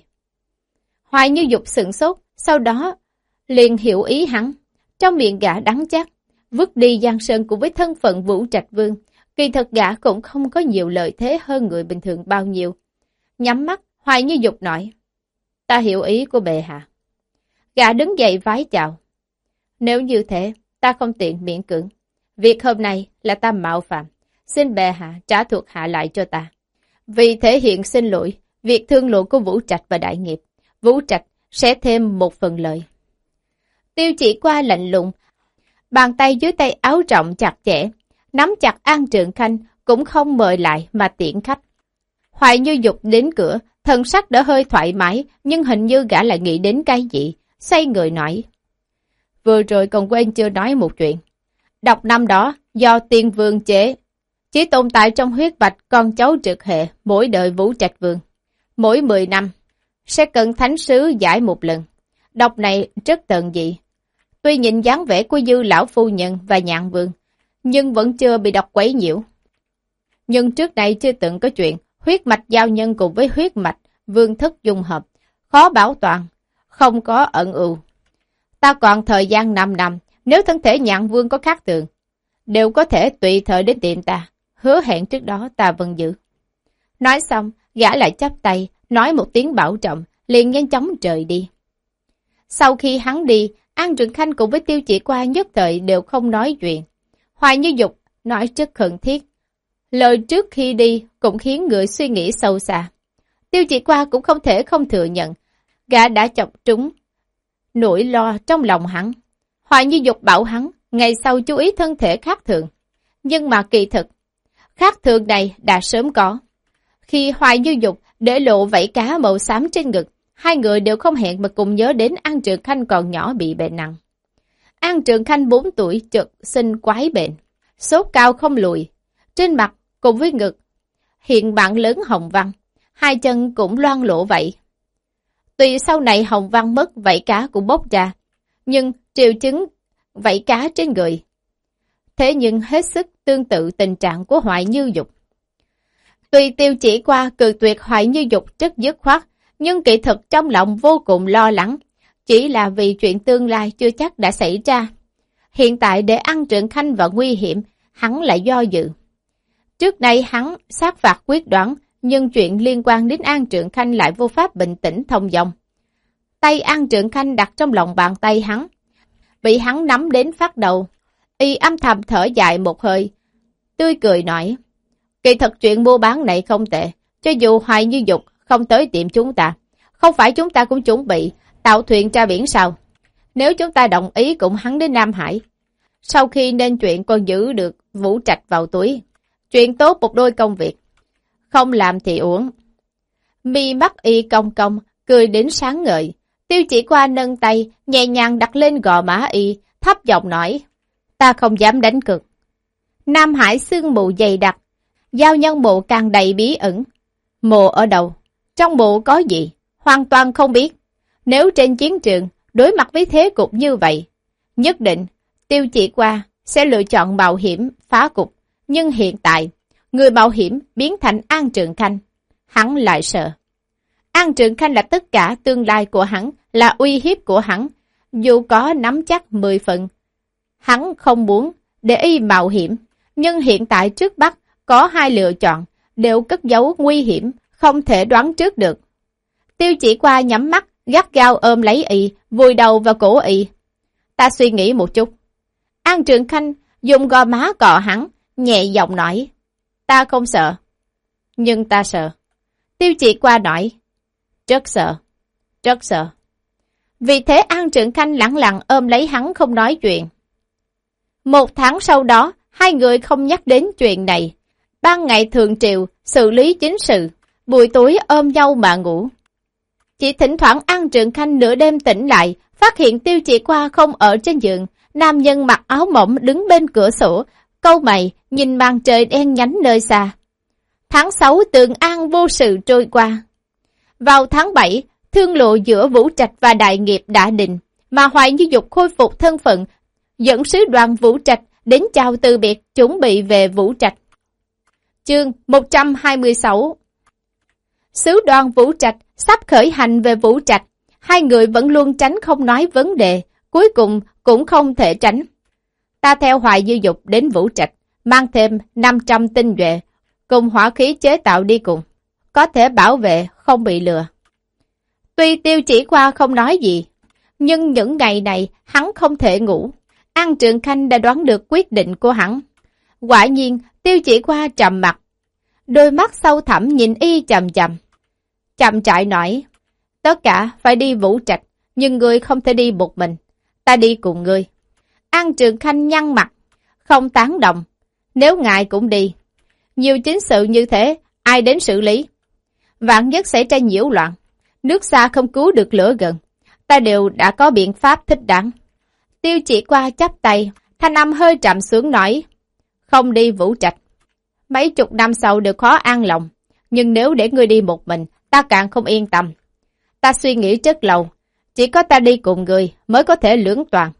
Hoài Như Dục sửng sốt, sau đó liền hiểu ý hắn. Trong miệng gã đắng chát, vứt đi Giang Sơn cùng với thân phận Vũ Trạch Vương. Kỳ thật gã cũng không có nhiều lợi thế hơn người bình thường bao nhiêu. Nhắm mắt, Hoài Như Dục nói, ta hiểu ý của bệ hạ. Gã đứng dậy vái chào. Nếu như thế, ta không tiện miễn cưỡng. Việc hôm nay là ta mạo phạm, xin bệ hạ trả thuộc hạ lại cho ta. Vì thể hiện xin lỗi, việc thương lượng của Vũ Trạch và Đại Nghiệp, Vũ Trạch sẽ thêm một phần lợi. Tiêu Chỉ Qua lạnh lùng, bàn tay dưới tay áo rộng chặt chẽ, nắm chặt An Trượng Khanh, cũng không mời lại mà tiễn khách. Hoài Như Dục đến cửa, thần sắc đã hơi thoải mái, nhưng hình như gã lại nghĩ đến cái gì, xoay người nói. Vừa rồi còn quên chưa nói một chuyện. Đọc năm đó, do Tiên Vương chế, chỉ tồn tại trong huyết mạch con cháu trực hệ mỗi đời Vũ Trạch Vương. Mỗi mười năm, sẽ cần thánh sứ giải một lần. Đọc này rất tận dị. Tuy nhìn dáng vẻ của Dư Lão Phu Nhân và Nhạn Vương, nhưng vẫn chưa bị đọc quấy nhiễu. Nhưng trước này chưa từng có chuyện huyết mạch giao nhân cùng với huyết mạch vương thất dung hợp, khó bảo toàn, không có ẩn ưu. Ta còn thời gian năm năm, nếu thân thể Nhạn Vương có khác thường, đều có thể tùy thời đến tìm ta, hứa hẹn trước đó ta vẫn giữ. Nói xong, gã lại chắp tay, nói một tiếng bảo trọng, liền nhanh chóng rời đi. Sau khi hắn đi, An Trượng Khanh cùng với Tiêu Chỉ Qua nhất thời đều không nói chuyện. Hoài Như Dục nói rất khẩn thiết. Lời trước khi đi cũng khiến người suy nghĩ sâu xa. Tiêu Chỉ Qua cũng không thể không thừa nhận, gã đã chọc trúng nỗi lo trong lòng hắn. Hoài Như Dục bảo hắn ngày sau chú ý thân thể khác thường. Nhưng mà kỳ thực, khác thường này đã sớm có. Khi Hoài Như Dục để lộ vảy cá màu xám trên ngực, hai người đều không hẹn mà cùng nhớ đến An Trượng Khanh còn nhỏ bị bệnh nặng. An Trượng Khanh bốn tuổi chợt sinh quái bệnh, sốt cao không lùi, trên mặt cùng với ngực hiện bạn lớn hồng văn, hai chân cũng loang lỗ vậy. Tuy sau này hồng văn mất, vảy cá cũng bốc ra, nhưng triệu chứng vảy cá trên người thế nhưng hết sức tương tự tình trạng của Hoài Như Dục. Tuy Tiêu Chỉ Qua cự tuyệt Hoài Như Dục rất dứt khoát, nhưng kỳ thực trong lòng vô cùng lo lắng, chỉ là vì chuyện tương lai chưa chắc đã xảy ra. Hiện tại để An Trượng Khanh vào nguy hiểm, hắn lại do dự. Trước đây hắn sát phạt quyết đoán, nhưng chuyện liên quan đến An Trượng Khanh lại vô pháp bình tĩnh thông dong. Tay An Trượng Khanh đặt trong lòng bàn tay hắn, bị hắn nắm đến phát đầu. Y âm thầm thở dài một hơi, tươi cười nói, kỳ thật chuyện mua bán này không tệ, cho dù Hoài Như Dục không tới tiệm chúng ta, không phải chúng ta cũng chuẩn bị tạo thuyền ra biển sao? Nếu chúng ta đồng ý cùng hắn đến Nam Hải, sau khi nên chuyện còn giữ được Vũ Trạch vào túi, chuyện tốt một đôi công việc, không làm thì uổng. Mi mắt Y cong cong, cười đến sáng ngời. Tiêu Chỉ Qua nâng tay, nhẹ nhàng đặt lên gò má Y, thấp giọng nói, ta không dám đánh cược. Nam Hải sương mù dày đặc, giao nhân mộ càng đầy bí ẩn. Mộ ở đâu? Trong mộ có gì? Hoàn toàn không biết. Nếu trên chiến trường, đối mặt với thế cục như vậy, nhất định Tiêu Chỉ Qua sẽ lựa chọn mạo hiểm phá cục. Nhưng hiện tại, người mạo hiểm biến thành An Trượng Khanh. Hắn lại sợ. An Trượng Khanh là tất cả tương lai của hắn, là uy hiếp của hắn. Dù có nắm chắc mười phần, Hắn không muốn để y mạo hiểm, nhưng hiện tại trước Bắc có hai lựa chọn, đều cất giấu nguy hiểm, không thể đoán trước được. Tiêu Chỉ Qua nhắm mắt, gắt gao ôm lấy y, vùi đầu vào cổ y. Ta suy nghĩ một chút. An Trường Khanh dùng gò má cọ hắn, nhẹ giọng nói. Ta không sợ. Nhưng ta sợ. Tiêu Chỉ Qua nói. Rất sợ. Rất sợ. Vì thế An Trường Khanh lặng lặng ôm lấy hắn không nói chuyện. Một tháng sau đó, hai người không nhắc đến chuyện này. Ban ngày thường triều, xử lý chính sự, buổi tối ôm nhau mà ngủ. Chỉ thỉnh thoảng An Trường Khanh nửa đêm tỉnh lại, phát hiện Tiêu Chỉ Qua không ở trên giường, nam nhân mặc áo mỏng đứng bên cửa sổ, câu mày nhìn màn trời đen nhánh nơi xa. Tháng sáu tường an vô sự trôi qua. Vào tháng bảy, thương lộ giữa Vũ Trạch và Đại Nghiệp đã định, mà Hoài Như Dục khôi phục thân phận, dẫn sứ đoàn Vũ Trạch đến chào từ biệt, chuẩn bị về Vũ Trạch. Chương một trăm hai mươi sáu. Sứ đoàn Vũ Trạch sắp khởi hành về Vũ Trạch, hai người vẫn luôn tránh không nói vấn đề, cuối cùng cũng không thể tránh. Ta theo Hoài Như Dục đến Vũ Trạch, mang thêm năm trăm tinh nhuệ, cùng hỏa khí chế tạo đi cùng, có thể bảo vệ không bị lừa. Tuy Tiêu Chỉ Qua không nói gì, nhưng những ngày này hắn không thể ngủ. An Trường Khanh đã đoán được quyết định của hắn. Quả nhiên, Tiêu Chỉ Qua trầm mặt, đôi mắt sâu thẳm nhìn y chằm chằm. Chậm chại nói, tất cả phải đi Vũ Trạch, nhưng ngươi không thể đi một mình, ta đi cùng ngươi. An Trường Khanh nhăn mặt, không tán đồng, nếu ngài cũng đi. Nhiều chính sự như thế, ai đến xử lý? Vạn nhất xảy ra nhiễu loạn, nước xa không cứu được lửa gần, ta đều đã có biện pháp thích đáng. Tiêu Chỉ Qua chắp tay, thanh âm hơi trầm xuống nói, không đi Vũ Trạch. Mấy chục năm sau đều khó an lòng, nhưng nếu để ngươi đi một mình, ta càng không yên tâm. Ta suy nghĩ rất lâu, chỉ có ta đi cùng ngươi mới có thể lưỡng toàn.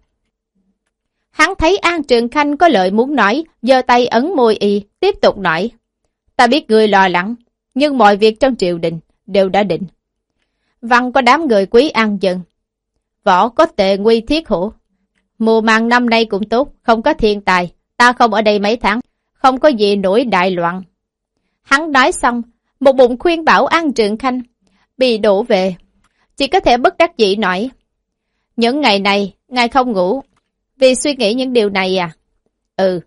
Hắn thấy An Trường Khanh có lời muốn nói, giơ tay ấn môi y, tiếp tục nói. Ta biết ngươi lo lắng, nhưng mọi việc trong triều đình đều đã định. Văn có đám người quý an dân, võ có tề nguy thiết hổ. Mùa màng năm nay cũng tốt, không có thiên tài, ta không ở đây mấy tháng, không có gì nổi đại loạn. Hắn nói xong, một bụng khuyên bảo An Trường Khanh, bị đổ về. Chỉ có thể bất đắc dĩ nói. Những ngày này, ngài không ngủ, vì suy nghĩ những điều này à? Ừ.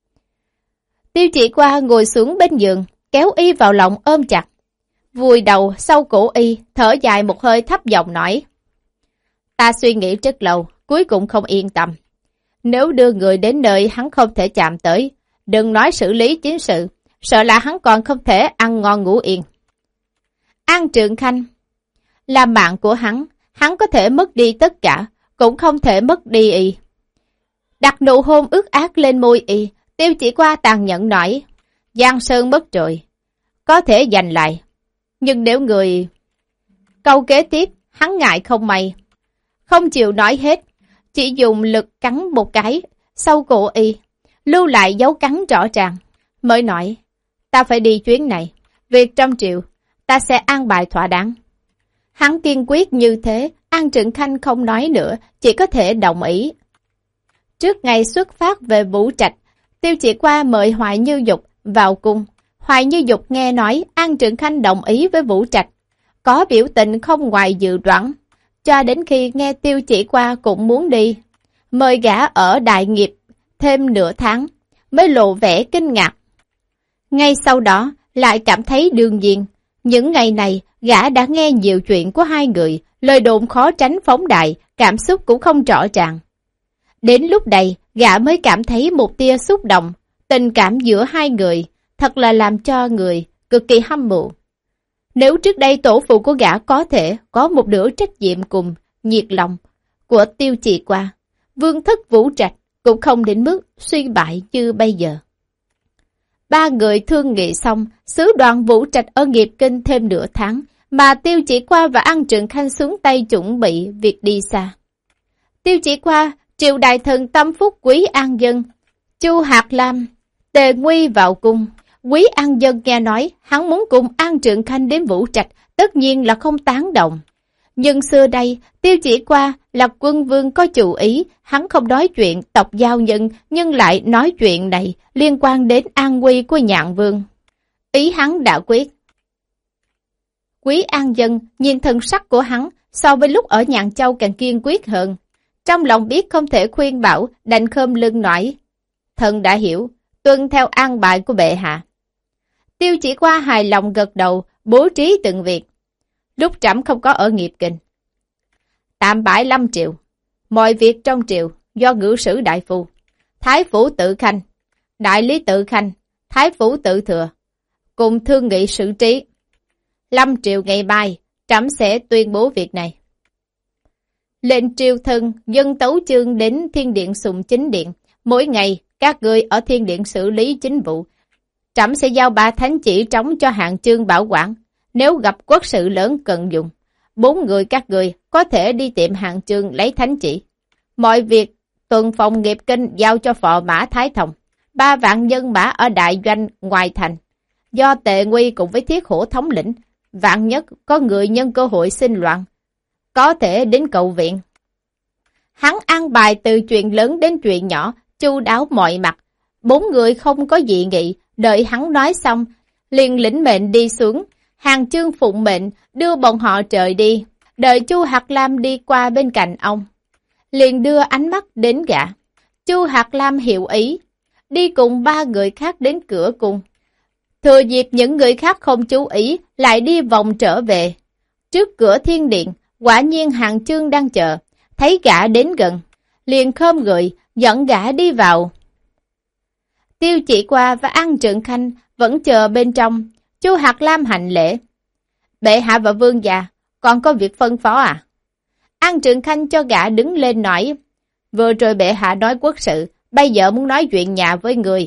Tiêu Chỉ Qua ngồi xuống bên giường, kéo y vào lòng ôm chặt. Vùi đầu sau cổ y, thở dài một hơi thấp giọng nói. Ta suy nghĩ rất lâu, cuối cùng không yên tâm. Nếu đưa người đến nơi hắn không thể chạm tới, đừng nói xử lý chính sự, sợ là hắn còn không thể ăn ngon ngủ yên. An Trường Khanh là mạng của hắn, hắn có thể mất đi tất cả, cũng không thể mất đi y. Đặt nụ hôn ướt át lên môi y, Tiêu Chỉ Qua tàn nhẫn nói, Giang sơn mất rồi, có thể giành lại. Nhưng nếu người... Câu kế tiếp, hắn ngại không may, không chịu nói hết, chỉ dùng lực cắn một cái, sau cổ y, lưu lại dấu cắn rõ ràng, mới nói, ta phải đi chuyến này, việc trong triều, ta sẽ an bài thỏa đáng. Hắn kiên quyết như thế, An Trường Khanh không nói nữa, chỉ có thể đồng ý. Trước ngày xuất phát về Vũ Trạch, Tiêu Chỉ Qua mời Hoài Như Dục vào cung. Hoài Như Dục nghe nói An Trường Khanh đồng ý với Vũ Trạch, có biểu tình không ngoài dự đoán, cho đến khi nghe Tiêu Chỉ Qua cũng muốn đi, mời gã ở Đại Nghiệp thêm nửa tháng, mới lộ vẻ kinh ngạc. Ngay sau đó, lại cảm thấy đương nhiên, những ngày này gã đã nghe nhiều chuyện của hai người, lời đồn khó tránh phóng đại, cảm xúc cũng không rõ ràng. Đến lúc này, gã mới cảm thấy một tia xúc động, tình cảm giữa hai người, thật là làm cho người cực kỳ hâm mộ. Nếu trước đây tổ phụ của gã có thể có một nửa trách nhiệm cùng nhiệt lòng của Tiêu Chỉ Qua, vương thất Vũ Trạch cũng không đến mức suy bại như bây giờ. Ba người thương nghị xong, sứ đoàn Vũ Trạch ở Nghiệp Kinh thêm nửa tháng, mà Tiêu Chỉ Qua và An Trường Khanh xuống tay chuẩn bị việc đi xa. Tiêu Chỉ Qua, triều đại thần tâm phúc Quý An Dân, Chu Hạt Lam, Tề Nguy vào cung. Quý An Dân nghe nói hắn muốn cùng An Trường Khanh đến Vũ Trạch, tất nhiên là không tán động. Nhưng xưa đây, Tiêu Chỉ Qua là quân vương có chủ ý, hắn không nói chuyện tộc giao nhân nhưng lại nói chuyện này liên quan đến an nguy của Nhạn Vương. Ý hắn đã quyết. Quý An Dân nhìn thần sắc của hắn so với lúc ở Nhạn Châu càng kiên quyết hơn. Trong lòng biết không thể khuyên bảo, đành khom lưng nói. Thần đã hiểu, tuân theo an bài của bệ hạ. Tiêu Chỉ Qua hài lòng gật đầu, bố trí từng việc. Lúc trẫm không có ở Nghiệp Kinh, tạm bãi lâm triều, mọi việc trong triều do ngự sử đại phu, thái phủ tự khanh, đại lý tự khanh, thái phủ tự thừa, cùng thương nghị xử trí. Lâm triều ngày mai, trẫm sẽ tuyên bố việc này. Lệnh triều thần dân tấu chương đến thiên điện Sùng Chính Điện, mỗi ngày các người ở thiên điện xử lý chính vụ. Trẫm sẽ giao ba thánh chỉ trống cho hạng chương bảo quản. Nếu gặp quốc sự lớn cần dùng, bốn người các người có thể đi tiệm hạng chương lấy thánh chỉ. Mọi việc tuần phòng Nghiệp Kinh giao cho phò mã Thái Thông. Ba vạn nhân mã ở đại doanh ngoài thành, do Tề Nguy cùng với Thiết Hổ thống lĩnh. Vạn nhất có người nhân cơ hội sinh loạn, có thể đến cầu viện. Hắn an bài từ chuyện lớn đến chuyện nhỏ, chu đáo mọi mặt. Bốn người không có dị nghị, đợi hắn nói xong, liền lĩnh mệnh đi xuống. Hàng Chương phụng mệnh đưa bọn họ trời đi, đợi Chu Hạt Lam đi qua bên cạnh ông. Liền đưa ánh mắt đến gã. Chu Hạt Lam hiểu ý, đi cùng ba người khác đến cửa cung. Thừa dịp những người khác không chú ý, lại đi vòng trở về. Trước cửa thiên điện, quả nhiên Hàng Chương đang chờ, thấy gã đến gần, liền khom người, dẫn gã đi vào. Tiêu Chỉ Qua và An Trượng Khanh vẫn chờ bên trong. Chu Hạt Lam hành lễ. Bệ hạ và vương gia, còn có việc phân phó à? An Trượng Khanh cho gã đứng lên nói. Vừa rồi bệ hạ nói quốc sự, bây giờ muốn nói chuyện nhà với người.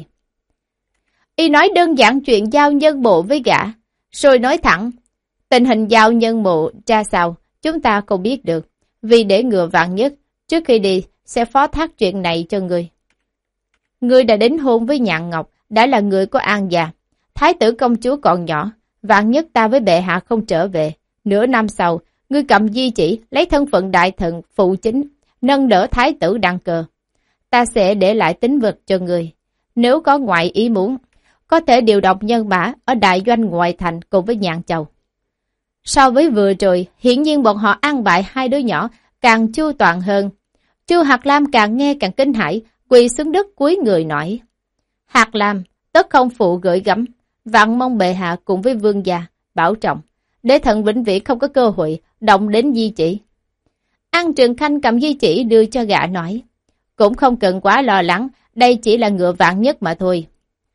Y nói đơn giản chuyện giao nhân bộ với gã, rồi nói thẳng. Tình hình giao nhân bộ ra sao, chúng ta không biết được. Vì để ngừa vạn nhất, trước khi đi, sẽ phó thác chuyện này cho người. Người đã đến hôn với Nhạn Ngọc, đã là người của An gia. Thái tử công chúa còn nhỏ, vạn nhất ta với bệ hạ không trở về. Nửa năm sau, ngươi cầm di chỉ, lấy thân phận đại thần, phụ chính, nâng đỡ thái tử đăng cơ. Ta sẽ để lại tín vật cho ngươi. Nếu có ngoại ý muốn, có thể điều động nhân mã ở đại doanh ngoại thành cùng với Nhạn Châu. So với vừa rồi, hiển nhiên bọn họ an bại hai đứa nhỏ càng chu toàn hơn. Chu Hạt Lam càng nghe càng kinh hãi, quỳ xuống đất cúi người nói. Hạt Lam, tất không phụ gửi gắm, vạn mong bệ hạ cùng với vương gia, bảo trọng, để thần vĩnh viễn không có cơ hội động đến di chỉ. An Trượng Khanh cầm di chỉ đưa cho gã nói, cũng không cần quá lo lắng, đây chỉ là ngựa vạn nhất mà thôi.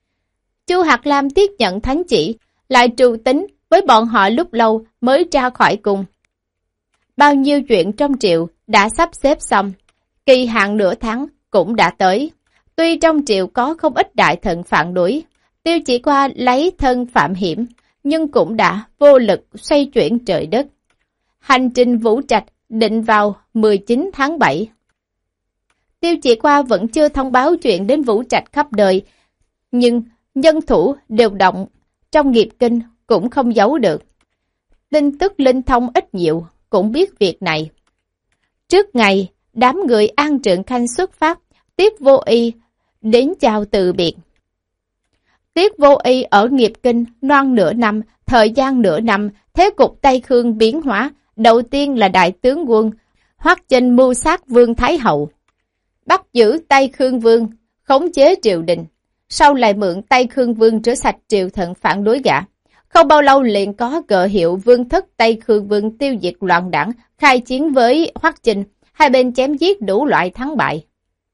Chu Hạt Lam tiếp nhận thánh chỉ, lại trù tính với bọn họ lúc lâu mới ra khỏi cung. Bao nhiêu chuyện trong triều đã sắp xếp xong, kỳ hạn nửa tháng cũng đã tới. Tuy trong triều có không ít đại thần phản đối, Tiêu Chỉ Qua lấy thân phạm hiểm, nhưng cũng đã vô lực xoay chuyển trời đất. Hành trình Vũ Trạch định vào mười chín tháng bảy. Tiêu Chỉ Qua vẫn chưa thông báo chuyện đến Vũ Trạch khắp đời, nhưng nhân thủ đều động trong Nghiệp Kinh cũng không giấu được. Tin tức linh thông ít nhiều cũng biết việc này. Trước ngày, đám người An Trượng Khanh xuất phát, Tiết Vô Y đến chào từ biệt. Tiết Vô Y ở Nghiệp Kinh noan nửa năm, thời gian nửa năm, thế cục Tây Khương biến hóa. Đầu tiên là đại tướng quân Hoắc Chinh mưu sát Vương Thái Hậu, bắt giữ Tây Khương Vương, khống chế triều đình. Sau lại mượn Tây Khương Vương rửa sạch triều thần phản đối gã. Không bao lâu liền có cờ hiệu Vương thất Tây Khương Vương tiêu diệt loạn đảng, khai chiến với Hoắc Chinh, hai bên chém giết đủ loại thắng bại.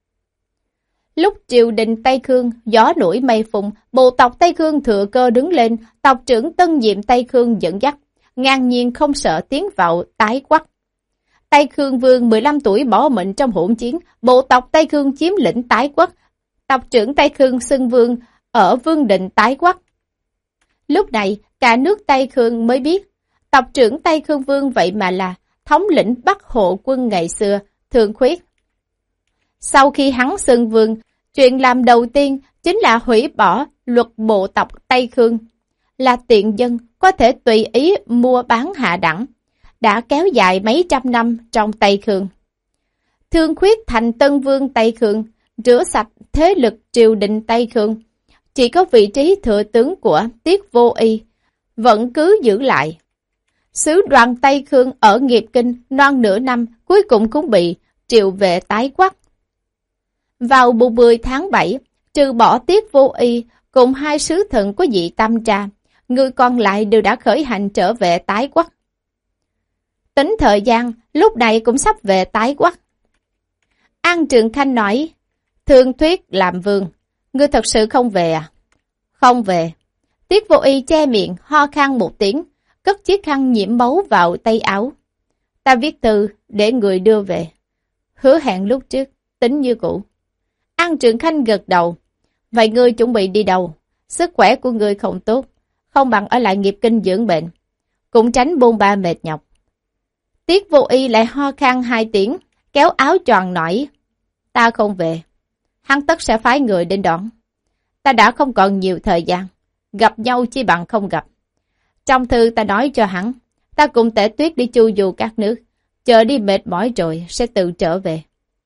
Lúc triều đình Tây Khương gió nổi mây phùng, bộ tộc Tây Khương thừa cơ đứng lên, tộc trưởng Tân Diệm Tây Khương dẫn dắt, ngang nhiên không sợ tiến vào tái quắc. Tây Khương Vương mười lăm tuổi bỏ mệnh trong hỗn chiến, bộ tộc Tây Khương chiếm lĩnh tái quắc, tộc trưởng Tây Khương xưng vương ở Vương Định tái quắc. Lúc này, cả nước Tây Khương mới biết, tộc trưởng Tây Khương Vương vậy mà là thống lĩnh Bắc Hộ quân ngày xưa, Thường Khuyết. Sau khi hắn xưng vương, chuyện làm đầu tiên chính là hủy bỏ luật bộ tộc Tây Khương, là tiện dân có thể tùy ý mua bán hạ đẳng. đã kéo dài mấy trăm năm trong Tây Khương. Thương Khuyết thành Tân Vương Tây Khương, rửa sạch thế lực triều đình Tây Khương. Chỉ có vị trí thừa tướng của Tiết Vô Y vẫn cứ giữ lại. Sứ đoàn Tây Khương ở Nghiệp Kinh non nửa năm cuối cùng cũng bị triệu vệ tái quắc. Vào mùng mười tháng bảy, trừ bỏ Tiết Vô Y cùng hai sứ thần của Dị Tam Tra, người còn lại đều đã khởi hành trở về tái quắc. Tính thời gian, lúc này cũng sắp về tái quắc. An Trường Khanh nói, Thương Thuyết làm vương, ngươi thật sự không về à? Không về. Tiết Vô Y che miệng, ho khan một tiếng, cất chiếc khăn nhiễm máu vào tay áo. Ta viết thư để người đưa về. Hứa hẹn lúc trước, tính như cũ. An Trường Khanh gật đầu. Vậy ngươi chuẩn bị đi đâu? Sức khỏe của ngươi không tốt, không bằng ở lại Nghiệp Kinh dưỡng bệnh, cũng tránh bôn ba mệt nhọc. Tiết Vô Y lại ho khan hai tiếng, kéo áo choàng nói, ta không về. Hắn tất sẽ phái người đến đón. Ta đã không còn nhiều thời gian, gặp nhau chỉ bằng không gặp. Trong thư ta nói cho hắn, ta cùng Tể Tuyết đi chu du các nước, chờ đi mệt mỏi rồi sẽ tự trở về.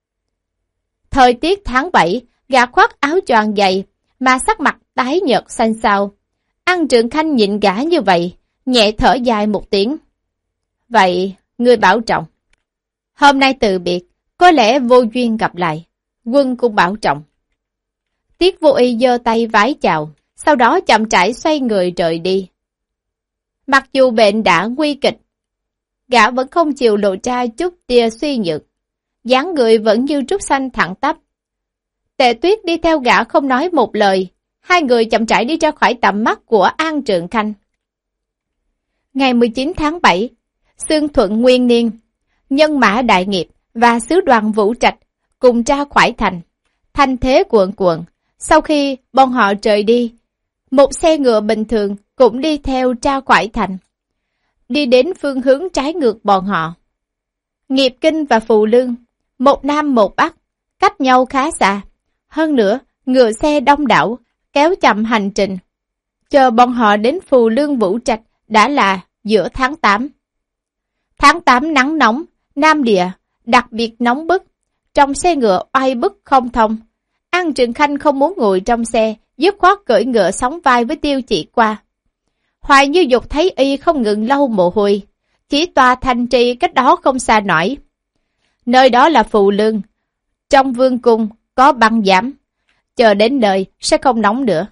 Thời tiết tháng bảy, gã khoác áo choàng dày, mà sắc mặt tái nhợt xanh xao. An Trường Khanh nhìn gã như vậy, nhẹ thở dài một tiếng. Vậy, ngươi bảo trọng. Hôm nay từ biệt, có lẽ vô duyên gặp lại. Quân cũng bảo trọng. Tiết Vô Y giơ tay vái chào, sau đó chậm rãi xoay người rời đi. Mặc dù bệnh đã nguy kịch, gã vẫn không chịu lộ ra chút tia suy nhược. Dáng người vẫn như trúc xanh thẳng tắp. Tề Tuyết đi theo gã không nói một lời, hai người chậm rãi đi ra khỏi tầm mắt của An Trường Khanh. Ngày mười chín tháng bảy, Xương Thuận Nguyên Niên, Nhân Mã Đại Nghiệp và sứ đoàn Vũ Trạch cùng ra khỏi thành. Thanh thế cuộn cuộn, sau khi bọn họ rời đi, một xe ngựa bình thường cũng đi theo ra khỏi thành, đi đến phương hướng trái ngược bọn họ. Nghiệp Kinh và Phù Lương, một nam một bắc, cách nhau khá xa. Hơn nữa, ngựa xe đông đảo, kéo chậm hành trình. Chờ bọn họ đến Phù Lương Vũ Trạch đã là giữa tháng tám. Tháng tám nắng nóng, Nam Địa, đặc biệt nóng bức. Trong xe ngựa oai bức không thông. An Trường Khanh không muốn ngồi trong xe, dứt khoát cưỡi ngựa sóng vai với Tiêu Chỉ qua. Hoài Như Dục thấy y không ngừng lau mồ hôi, chỉ tòa thành trì cách đó không xa nổi. Nơi đó là Phù Lương. Trong vương cung có băng giảm, chờ đến nơi sẽ không nóng nữa.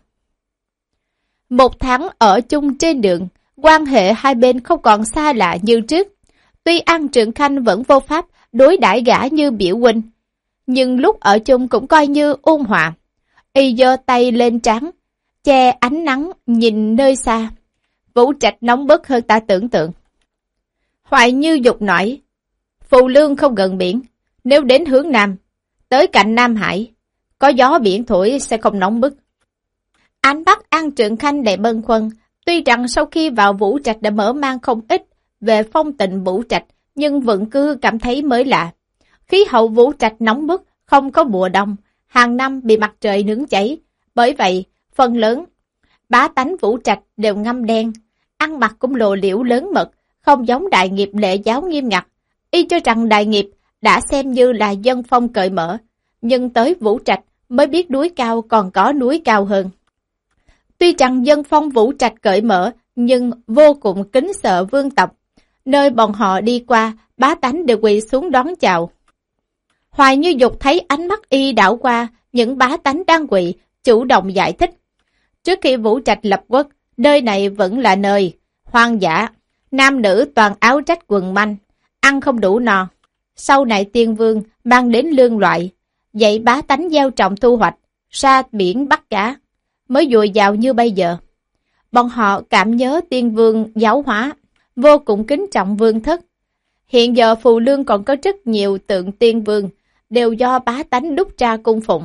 Một tháng ở chung trên đường, quan hệ hai bên không còn xa lạ như trước. Tuy An Trường Khanh vẫn vô pháp đối đãi gã như biểu huynh, nhưng lúc ở chung cũng coi như ôn hòa. Y giơ tay lên trán, che ánh nắng nhìn nơi xa. Vũ Trạch nóng bức hơn ta tưởng tượng. Hoài Như Dục nói, Phù Lương không gần biển, nếu đến hướng Nam, tới cạnh Nam Hải, có gió biển thổi sẽ không nóng bức. Ánh mắt An Trường Khanh đầy bâng khuâng, tuy rằng sau khi vào Vũ Trạch đã mở mang không ít về phong tình Vũ Trạch, nhưng vẫn cứ cảm thấy mới lạ. Khí hậu Vũ Trạch nóng bức, không có mùa đông, hàng năm bị mặt trời nướng cháy. Bởi vậy, phần lớn, bá tánh Vũ Trạch đều ngăm đen, ăn mặc cũng lộ liễu lớn mật, không giống Đại Nghiệp lệ giáo nghiêm ngặt. Y cho rằng Đại Nghiệp đã xem như là dân phong cởi mở, nhưng tới Vũ Trạch mới biết núi cao còn có núi cao hơn. Tuy rằng dân phong Vũ Trạch cởi mở, nhưng vô cùng kính sợ vương tộc. Nơi bọn họ đi qua, bá tánh đều quỳ xuống đón chào. Hoài Như Dục thấy ánh mắt y đảo qua những bá tánh đang quỳ, chủ động giải thích. Trước khi Vũ Trạch lập quốc, nơi này vẫn là nơi hoang dã, nam nữ toàn áo rách quần manh, ăn không đủ no. Sau này Tiên Vương mang đến lương loại, dạy bá tánh gieo trồng thu hoạch, ra biển bắt cá, mới dồi dào như bây giờ. Bọn họ cảm nhớ Tiên Vương giáo hóa, vô cùng kính trọng vương thất. Hiện giờ Phù Lương còn có rất nhiều tượng Tiên Vương, đều do bá tánh đúc ra cung phụng.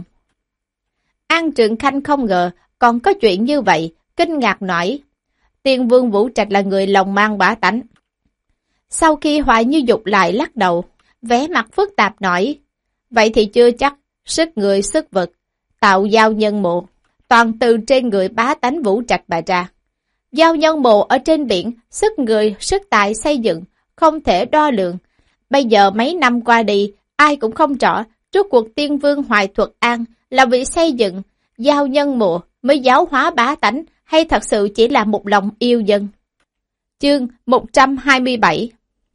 An Trường Khanh không ngờ còn có chuyện như vậy, kinh ngạc nói, Tiên Vương Vũ Trạch là người lòng mang bá tánh. Sau khi Hoài Như Dục lại lắc đầu, vẻ mặt phức tạp nói, vậy thì chưa chắc, sức người sức vật, tạo giao nhân mộ, toàn từ trên người bá tánh Vũ Trạch mà ra. Giao nhân mộ ở trên biển, sức người, sức tài xây dựng, không thể đo lường. Bây giờ mấy năm qua đi, ai cũng không rõ, trước cuộc tiên vương Hoài Thuật An là vị xây dựng, giao nhân mộ mới giáo hóa bá tánh, hay thật sự chỉ là một lòng yêu dân. Chương một trăm hai mươi bảy.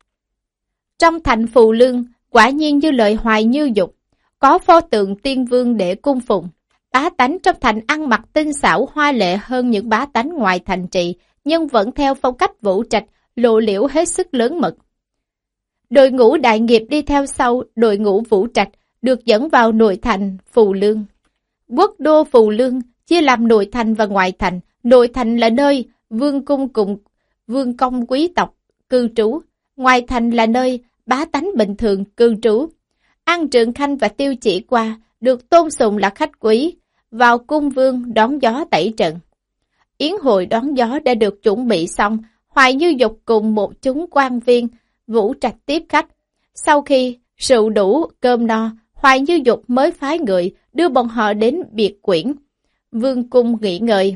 Trong thành Phù Lương, quả nhiên như lời Hoài Như Dục, có pho tượng tiên vương để cung phụng. Bá tánh trong thành ăn mặc tinh xảo hoa lệ hơn những bá tánh ngoài thành trì, nhưng vẫn theo phong cách vũ trạch, lộ liễu hết sức lớn mật. Đội ngũ đại nghiệp đi theo sau đội ngũ vũ trạch, được dẫn vào nội thành Phù Lương. Quốc đô Phù Lương chia làm nội thành và ngoại thành. Nội thành là nơi vương cung cùng vương công quý tộc cư trú, ngoại thành là nơi bá tánh bình thường cư trú. An Trượng Khanh và Tiêu Chỉ Qua được tôn sùng là khách quý, vào cung vương đón gió tẩy trận. Yến hội đón gió đã được chuẩn bị xong, Hoài Như Dục cùng một chúng quan viên vũ trạch tiếp khách. Sau khi rượu đủ cơm no, Hoài Như Dục mới phái người đưa bọn họ đến biệt quyển vương cung nghỉ ngơi.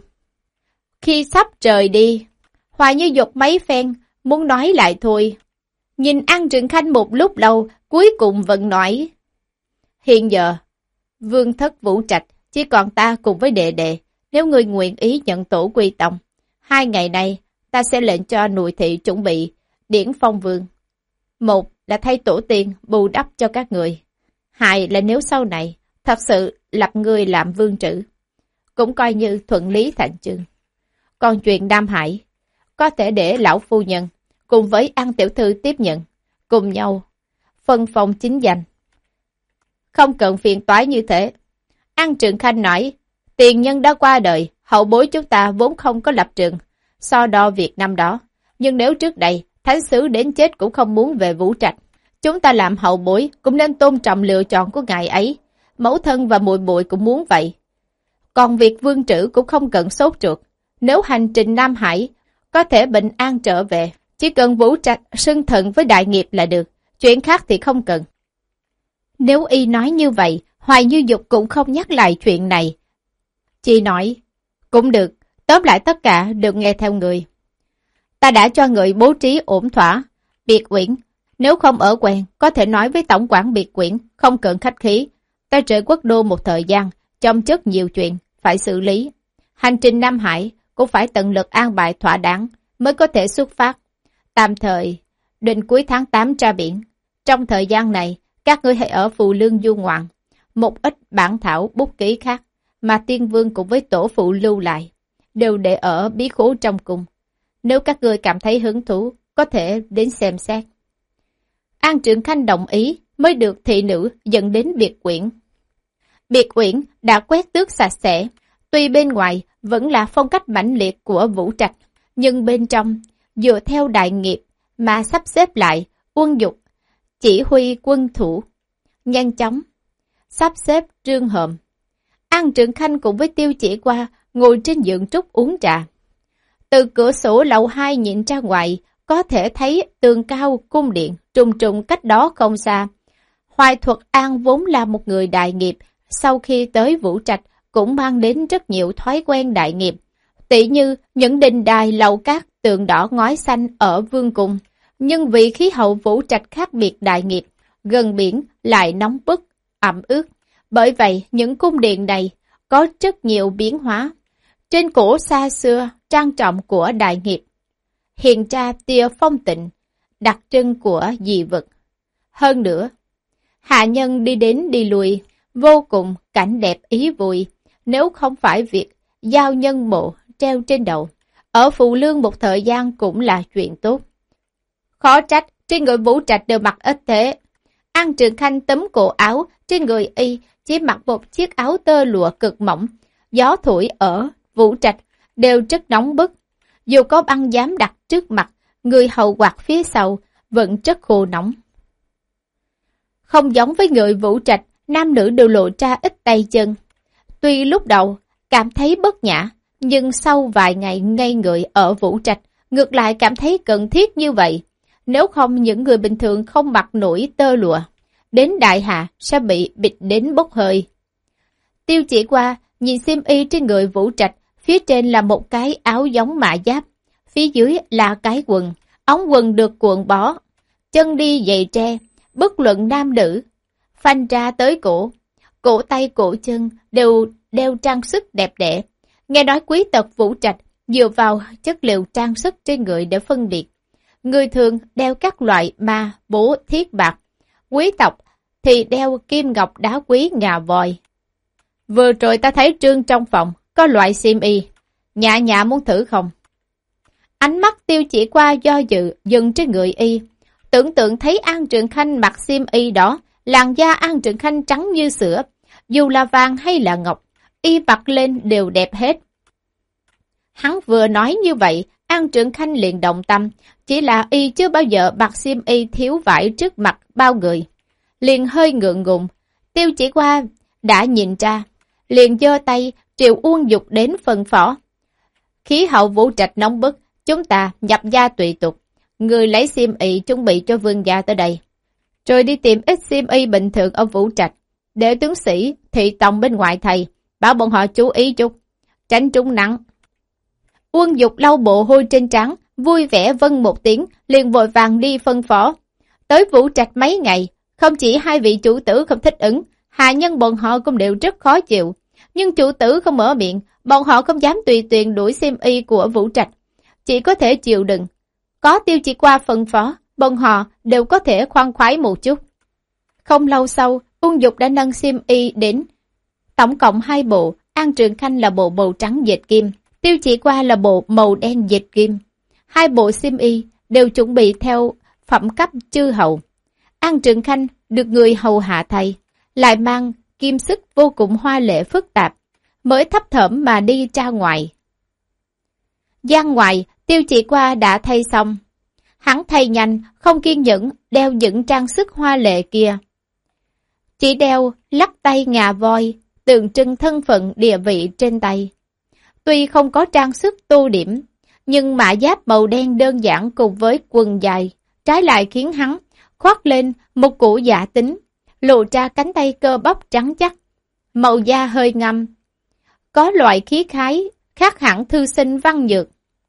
Khi sắp rời đi, Hoài Như Dục mấy phen muốn nói lại thôi. Nhìn An Trượng Khanh một lúc lâu, cuối cùng vẫn nói: hiện giờ vương thất vũ trạch chỉ còn ta cùng với đệ đệ, nếu người nguyện ý nhận tổ quy tông, hai ngày nay ta sẽ lệnh cho nội thị chuẩn bị điển phong vương. Một là thay tổ tiên bù đắp cho các người, hai là nếu sau này thật sự lập người làm vương trữ, cũng coi như thuận lý thành chương. Còn chuyện Nam Hải, có thể để lão phu nhân cùng với An tiểu thư tiếp nhận, cùng nhau phân phong chính danh. Không cần phiền toái như thế. An Trượng Khanh nói, tiền nhân đã qua đời, hậu bối chúng ta vốn không có lập trường so đo việc năm đó. Nhưng nếu trước đây, thánh sứ đến chết cũng không muốn về vũ trạch, chúng ta làm hậu bối cũng nên tôn trọng lựa chọn của ngài ấy. Mẫu thân và muội muội cũng muốn vậy. Còn việc vương trữ cũng không cần sốt ruột. Nếu hành trình Nam Hải có thể bình an trở về, chỉ cần vũ trạch xưng thần với đại nghiệp là được, chuyện khác thì không cần. Nếu y nói như vậy, Hoài Như Dục cũng không nhắc lại chuyện này. Chỉ nói, cũng được, tóm lại tất cả đều nghe theo người. Ta đã cho người bố trí ổn thỏa, biệt uyển, nếu không ở quen, có thể nói với tổng quản biệt quyển, không cần khách khí. Ta rời quốc đô một thời gian, trong chất nhiều chuyện, phải xử lý. Hành trình Nam Hải cũng phải tận lực an bài thỏa đáng, mới có thể xuất phát. Tạm thời, định cuối tháng tám ra biển. Trong thời gian này, các ngươi hãy ở Phù Lương du ngoạn. Một ít bản thảo bút ký khác, mà tiên vương cùng với tổ phụ lưu lại, đều để ở bí khố trong cung. Nếu các ngươi cảm thấy hứng thú, có thể đến xem xét. An Trượng Khanh đồng ý, mới được thị nữ dẫn đến biệt quyển. Biệt quyển đã quét tước sạch sẽ, tuy bên ngoài vẫn là phong cách mãnh liệt của vũ trạch, nhưng bên trong, dựa theo đại nghiệp mà sắp xếp lại, uân dục, chỉ huy quân thủ, nhanh chóng, sắp xếp trương hợm. An Trượng Khanh cùng với Tiêu Chỉ Qua ngồi trên giường trúc uống trà. Từ cửa sổ lầu hai nhìn ra ngoài, có thể thấy tường cao cung điện trùng trùng cách đó không xa. Hoài Thuật An vốn là một người đại nghiệp, sau khi tới vũ trạch cũng mang đến rất nhiều thói quen đại nghiệp, tỉ như những đình đài lầu cát tường đỏ ngói xanh ở vương cung. Nhưng vì khí hậu vũ trạch khác biệt đại nghiệp, gần biển lại nóng bức, ẩm ướt. Bởi vậy, những cung điện này có rất nhiều biến hóa. Trên cổ xa xưa, trang trọng của đại nghiệp, hiện ra tia phong tịnh, đặc trưng của dị vực. Hơn nữa, hạ nhân đi đến đi lui, vô cùng cảnh đẹp ý vui, nếu không phải việc giao nhân mộ treo trên đầu. Ở Phù Lương một thời gian cũng là chuyện tốt. Khó trách, trên người vũ trạch đều mặc ít thế. An Trượng Khanh tấm cổ áo, trên người y chỉ mặc một chiếc áo tơ lụa cực mỏng. Gió thổi ở vũ trạch đều rất nóng bức. Dù có băng dám đặt trước mặt, người hầu quạt phía sau vẫn rất khô nóng. Không giống với người vũ trạch, nam nữ đều lộ ra ít tay chân. Tuy lúc đầu cảm thấy bất nhã, nhưng sau vài ngày ngây người ở vũ trạch, ngược lại cảm thấy cần thiết như vậy. Nếu không, những người bình thường không mặc nổi tơ lụa, đến đại hạ sẽ bị bịt đến bốc hơi. Tiêu Chỉ Qua nhìn xiêm y trên người vũ trạch, phía trên là một cái áo giống mạ giáp, phía dưới là cái quần, ống quần được cuộn bó, chân đi giày tre, bất luận nam nữ, phanh ra tới cổ, cổ tay cổ chân đều đeo trang sức đẹp đẽ. Nghe nói quý tộc Vũ Trạch dựa vào chất liệu trang sức trên người để phân biệt. Người thường đeo các loại ma, bố, thiết bạc, quý tộc thì đeo kim ngọc đá quý ngà voi. Vừa rồi ta thấy Trương trong phòng, có loại xiêm y. Nhã nhã muốn thử không? Ánh mắt Tiêu Chỉ Qua do dự dừng trên người y. Tưởng tượng thấy An Trượng Khanh mặc xiêm y đó, làn da An Trượng Khanh trắng như sữa. Dù là vàng hay là ngọc, y mặc lên đều đẹp hết. Hắn vừa nói như vậy, An Trượng Khanh liền động tâm. Chỉ là y chưa bao giờ mặc xiêm y thiếu vải trước mặt bao người. Liền hơi ngượng ngùng. Tiêu Chỉ Qua đã nhìn ra, liền giơ tay triệu Uông Dục đến phân phó. Khí hậu Vũ Trạch nóng bức, chúng ta nhập gia tùy tục. Người lấy xiêm y chuẩn bị cho vương gia tới đây. Rồi đi tìm ít xiêm y bình thường ở Vũ Trạch. Để tướng sĩ, thị tòng bên ngoài thầy, bảo bọn họ chú ý chút, tránh trúng nắng. Uông Dục lau bộ hôi trên trán, vui vẻ vâng một tiếng, liền vội vàng đi phân phó. Tới Vũ Trạch mấy ngày, không chỉ hai vị chủ tử không thích ứng, hạ nhân bọn họ cũng đều rất khó chịu. Nhưng chủ tử không mở miệng, bọn họ không dám tùy tiện đuổi xiêm y của Vũ Trạch. Chỉ có thể chịu đựng. Có Tiêu Chỉ Qua phân phó, bọn họ đều có thể khoan khoái một chút. Không lâu sau, Uông Dục đã nâng xiêm y đến. Tổng cộng hai bộ, An Trượng Khanh là bộ màu trắng dệt kim, Tiêu Chỉ Qua là bộ màu đen dệt kim. Hai bộ xiêm y đều chuẩn bị theo phẩm cấp chư hầu. An Trượng Khanh được người hầu hạ thay, lại mang kim sức vô cùng hoa lệ phức tạp, mới thấp thởm mà đi ra ngoài. Gian ngoài, Tiêu Chỉ Qua đã thay xong. Hắn thay nhanh, không kiên nhẫn, đeo những trang sức hoa lệ kia. Chỉ đeo lắc tay ngà voi, tượng trưng thân phận địa vị trên tay. Tuy không có trang sức tô điểm, nhưng mã giáp màu đen đơn giản cùng với quần dài, trái lại khiến hắn khoác lên một củ dạ tính, lộ ra cánh tay cơ bắp trắng chắc, màu da hơi ngâm, có loại khí khái khác hẳn thư sinh văn nhược.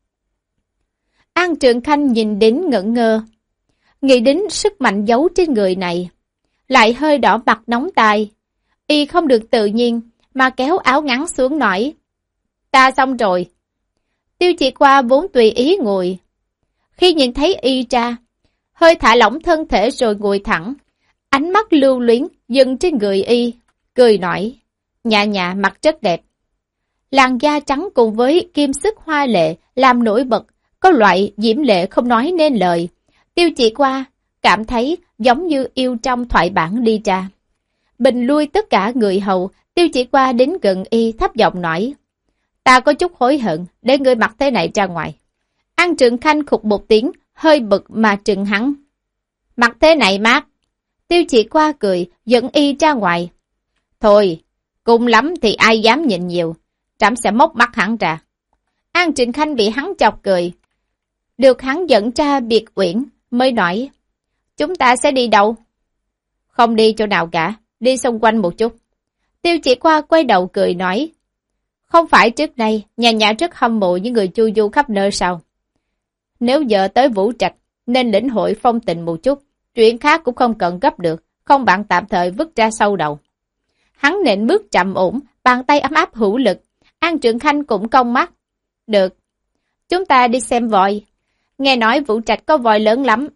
An Trượng Khanh nhìn đến ngẩn ngơ, nghĩ đến sức mạnh giấu trên người này, lại hơi đỏ mặt nóng tai. Y không được tự nhiên mà kéo áo ngắn xuống nói, ta xong rồi. Tiêu Chỉ Qua vốn tùy ý ngồi, khi nhìn thấy y ra, hơi thả lỏng thân thể rồi ngồi thẳng, ánh mắt lưu luyến dừng trên người y, cười nói, nhã nhã mặt rất đẹp. Làn da trắng cùng với kim sức hoa lệ làm nổi bật, có loại diễm lệ không nói nên lời. Tiêu Chỉ Qua cảm thấy giống như yêu trong thoại bản đi ra. Bình lui tất cả người hầu, Tiêu Chỉ Qua đến gần y thấp giọng nói, ta có chút hối hận để người mặc thế này ra ngoài. An Trượng Khanh khục một tiếng, hơi bực mà trừng hắn. Mặc thế này mát. Tiêu Chỉ Qua cười, dẫn y ra ngoài. Thôi, cùng lắm thì ai dám nhìn nhiều, trẫm sẽ móc mắt hắn ra. An Trượng Khanh bị hắn chọc cười. Được hắn dẫn ra biệt uyển, mới nói, chúng ta sẽ đi đâu? Không đi chỗ nào cả, đi xung quanh một chút. Tiêu Chỉ Qua quay đầu cười nói, không phải trước đây, nhà nhà rất hâm mộ những người chu du khắp nơi sao? Nếu giờ tới Vũ Trạch, nên lĩnh hội phong tình một chút, chuyện khác cũng không cần gấp được, không bạn tạm thời vứt ra sau đầu. Hắn nện bước chậm ổn, bàn tay ấm áp hữu lực, An Trượng Khanh cũng cong mắt. Được, chúng ta đi xem voi. Nghe nói Vũ Trạch có voi lớn lắm.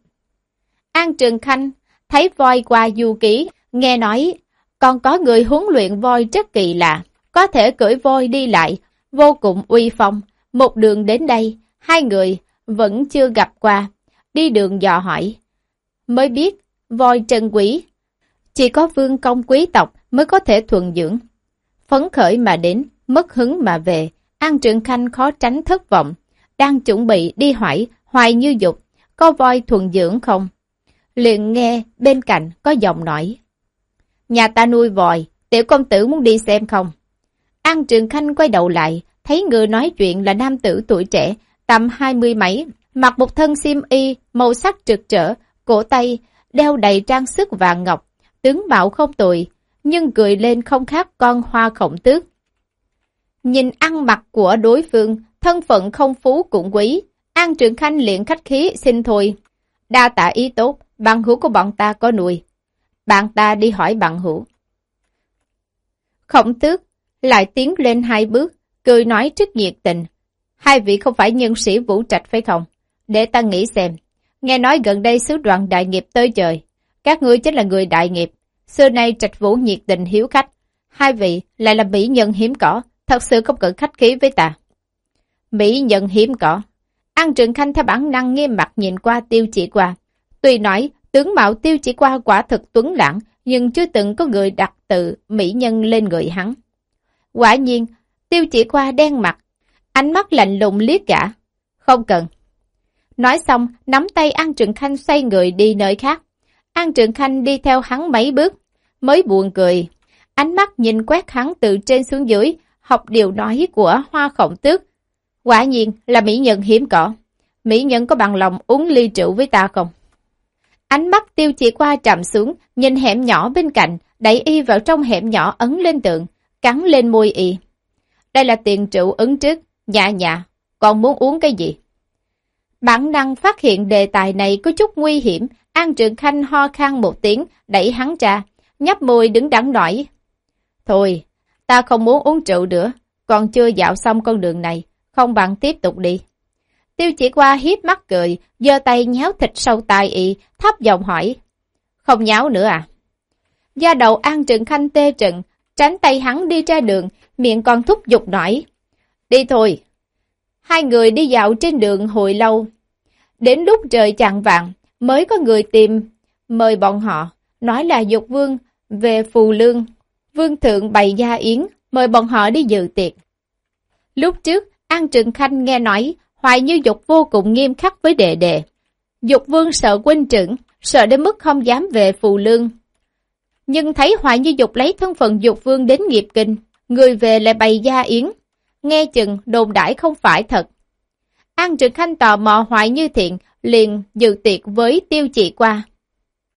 An Trượng Khanh thấy voi qua du ký, nghe nói còn có người huấn luyện voi rất kỳ lạ, có thể cưỡi voi đi lại, vô cùng uy phong. Một đường đến đây, hai người vẫn chưa gặp qua, đi đường dò hỏi, mới biết voi trân quý, chỉ có vương công quý tộc mới có thể thuần dưỡng. Phấn khởi mà đến, mất hứng mà về, An Trượng Khanh khó tránh thất vọng, đang chuẩn bị đi hỏi Hoài Như Dục, có voi thuần dưỡng không? Liền nghe bên cạnh có giọng nói, nhà ta nuôi voi, tiểu công tử muốn đi xem không? An Trượng Khanh quay đầu lại, thấy người nói chuyện là nam tử tuổi trẻ, tầm hai mươi mấy, mặc một thân xiêm y, màu sắc rực rỡ, cổ tay, đeo đầy trang sức vàng ngọc, tướng mạo không tồi, nhưng cười lên không khác con hoa khổng tước. Nhìn ăn mặc của đối phương, thân phận không phú cũng quý, An Trượng Khanh liền khách khí xin thôi. Đa tạ ý tốt, Bằng hữu của bọn ta có nuôi. Bạn ta đi hỏi bằng hữu. Khổng Tước lại tiến lên hai bước, cười nói rất nhiệt tình. Hai vị không phải nhân sĩ Vũ Trạch phải không? Để ta nghĩ xem. Nghe nói gần đây sứ đoàn đại nghiệp tới trời. Các ngươi chính là người đại nghiệp. Xưa nay Trạch Vũ nhiệt tình hiếu khách. Hai vị lại là mỹ nhân hiếm cỏ. Thật sự không cần khách khí với ta. Mỹ nhân hiếm cỏ. An Trường Khanh theo bản năng nghiêm mặt nhìn qua Tiêu Chỉ Qua. Tuy nói tướng mạo Tiêu Chỉ Qua quả thực tuấn lãng, nhưng chưa từng có người đặt tự mỹ nhân lên người hắn. Quả nhiên, Tiêu Chỉ Qua đen mặt, ánh mắt lạnh lùng liếc gã. Không cần. Nói xong, nắm tay An Trường Khanh xoay người đi nơi khác. An Trường Khanh đi theo hắn mấy bước, mới buồn cười. Ánh mắt nhìn quét hắn từ trên xuống dưới, học điều nói của Hoa Khổng Tước. Quả nhiên là mỹ nhân hiếm cỏ. Mỹ nhân có bằng lòng uống ly rượu với ta không? Ánh mắt Tiêu Chỉ Qua trầm xuống, nhìn hẻm nhỏ bên cạnh, đẩy y vào trong hẻm nhỏ ấn lên tường, cắn lên môi y. Đây là tiền rượu ứng trước, nhạ nhạ, còn muốn uống cái gì? Bản năng phát hiện đề tài này có chút nguy hiểm, An Trường Khanh ho khan một tiếng, đẩy hắn ra, nhấp môi đứng đắn nói. Thôi, ta không muốn uống rượu nữa, còn chưa dạo xong con đường này, không bằng tiếp tục đi. Tiêu Chỉ Qua hiếp mắt cười, giơ tay nhéo thịt sâu tai y, thấp giọng hỏi. Không nháo nữa à? Da đầu An Trường Khanh tê trừng, tránh tay hắn đi ra đường, miệng còn thúc giục nói. Đi thôi. Hai người đi dạo trên đường hồi lâu. Đến lúc trời chạng vạng, mới có người tìm, mời bọn họ, nói là Dục Vương về Phù Lương. Vương thượng bày gia yến, mời bọn họ đi dự tiệc. Lúc trước, An Trường Khanh nghe nói, Hoài Như Dục vô cùng nghiêm khắc với đệ đệ. Dục Vương sợ huynh trưởng, sợ đến mức không dám về Phù Lương. Nhưng thấy Hoài Như Dục lấy thân phận Dục Vương đến Nghiệp Kinh, người về lại bày gia yến. Nghe chừng đồn đãi không phải thật. An Trường Khanh tò mò Hoài Như Thiện liền dự tiệc với Tiêu Chỉ Qua.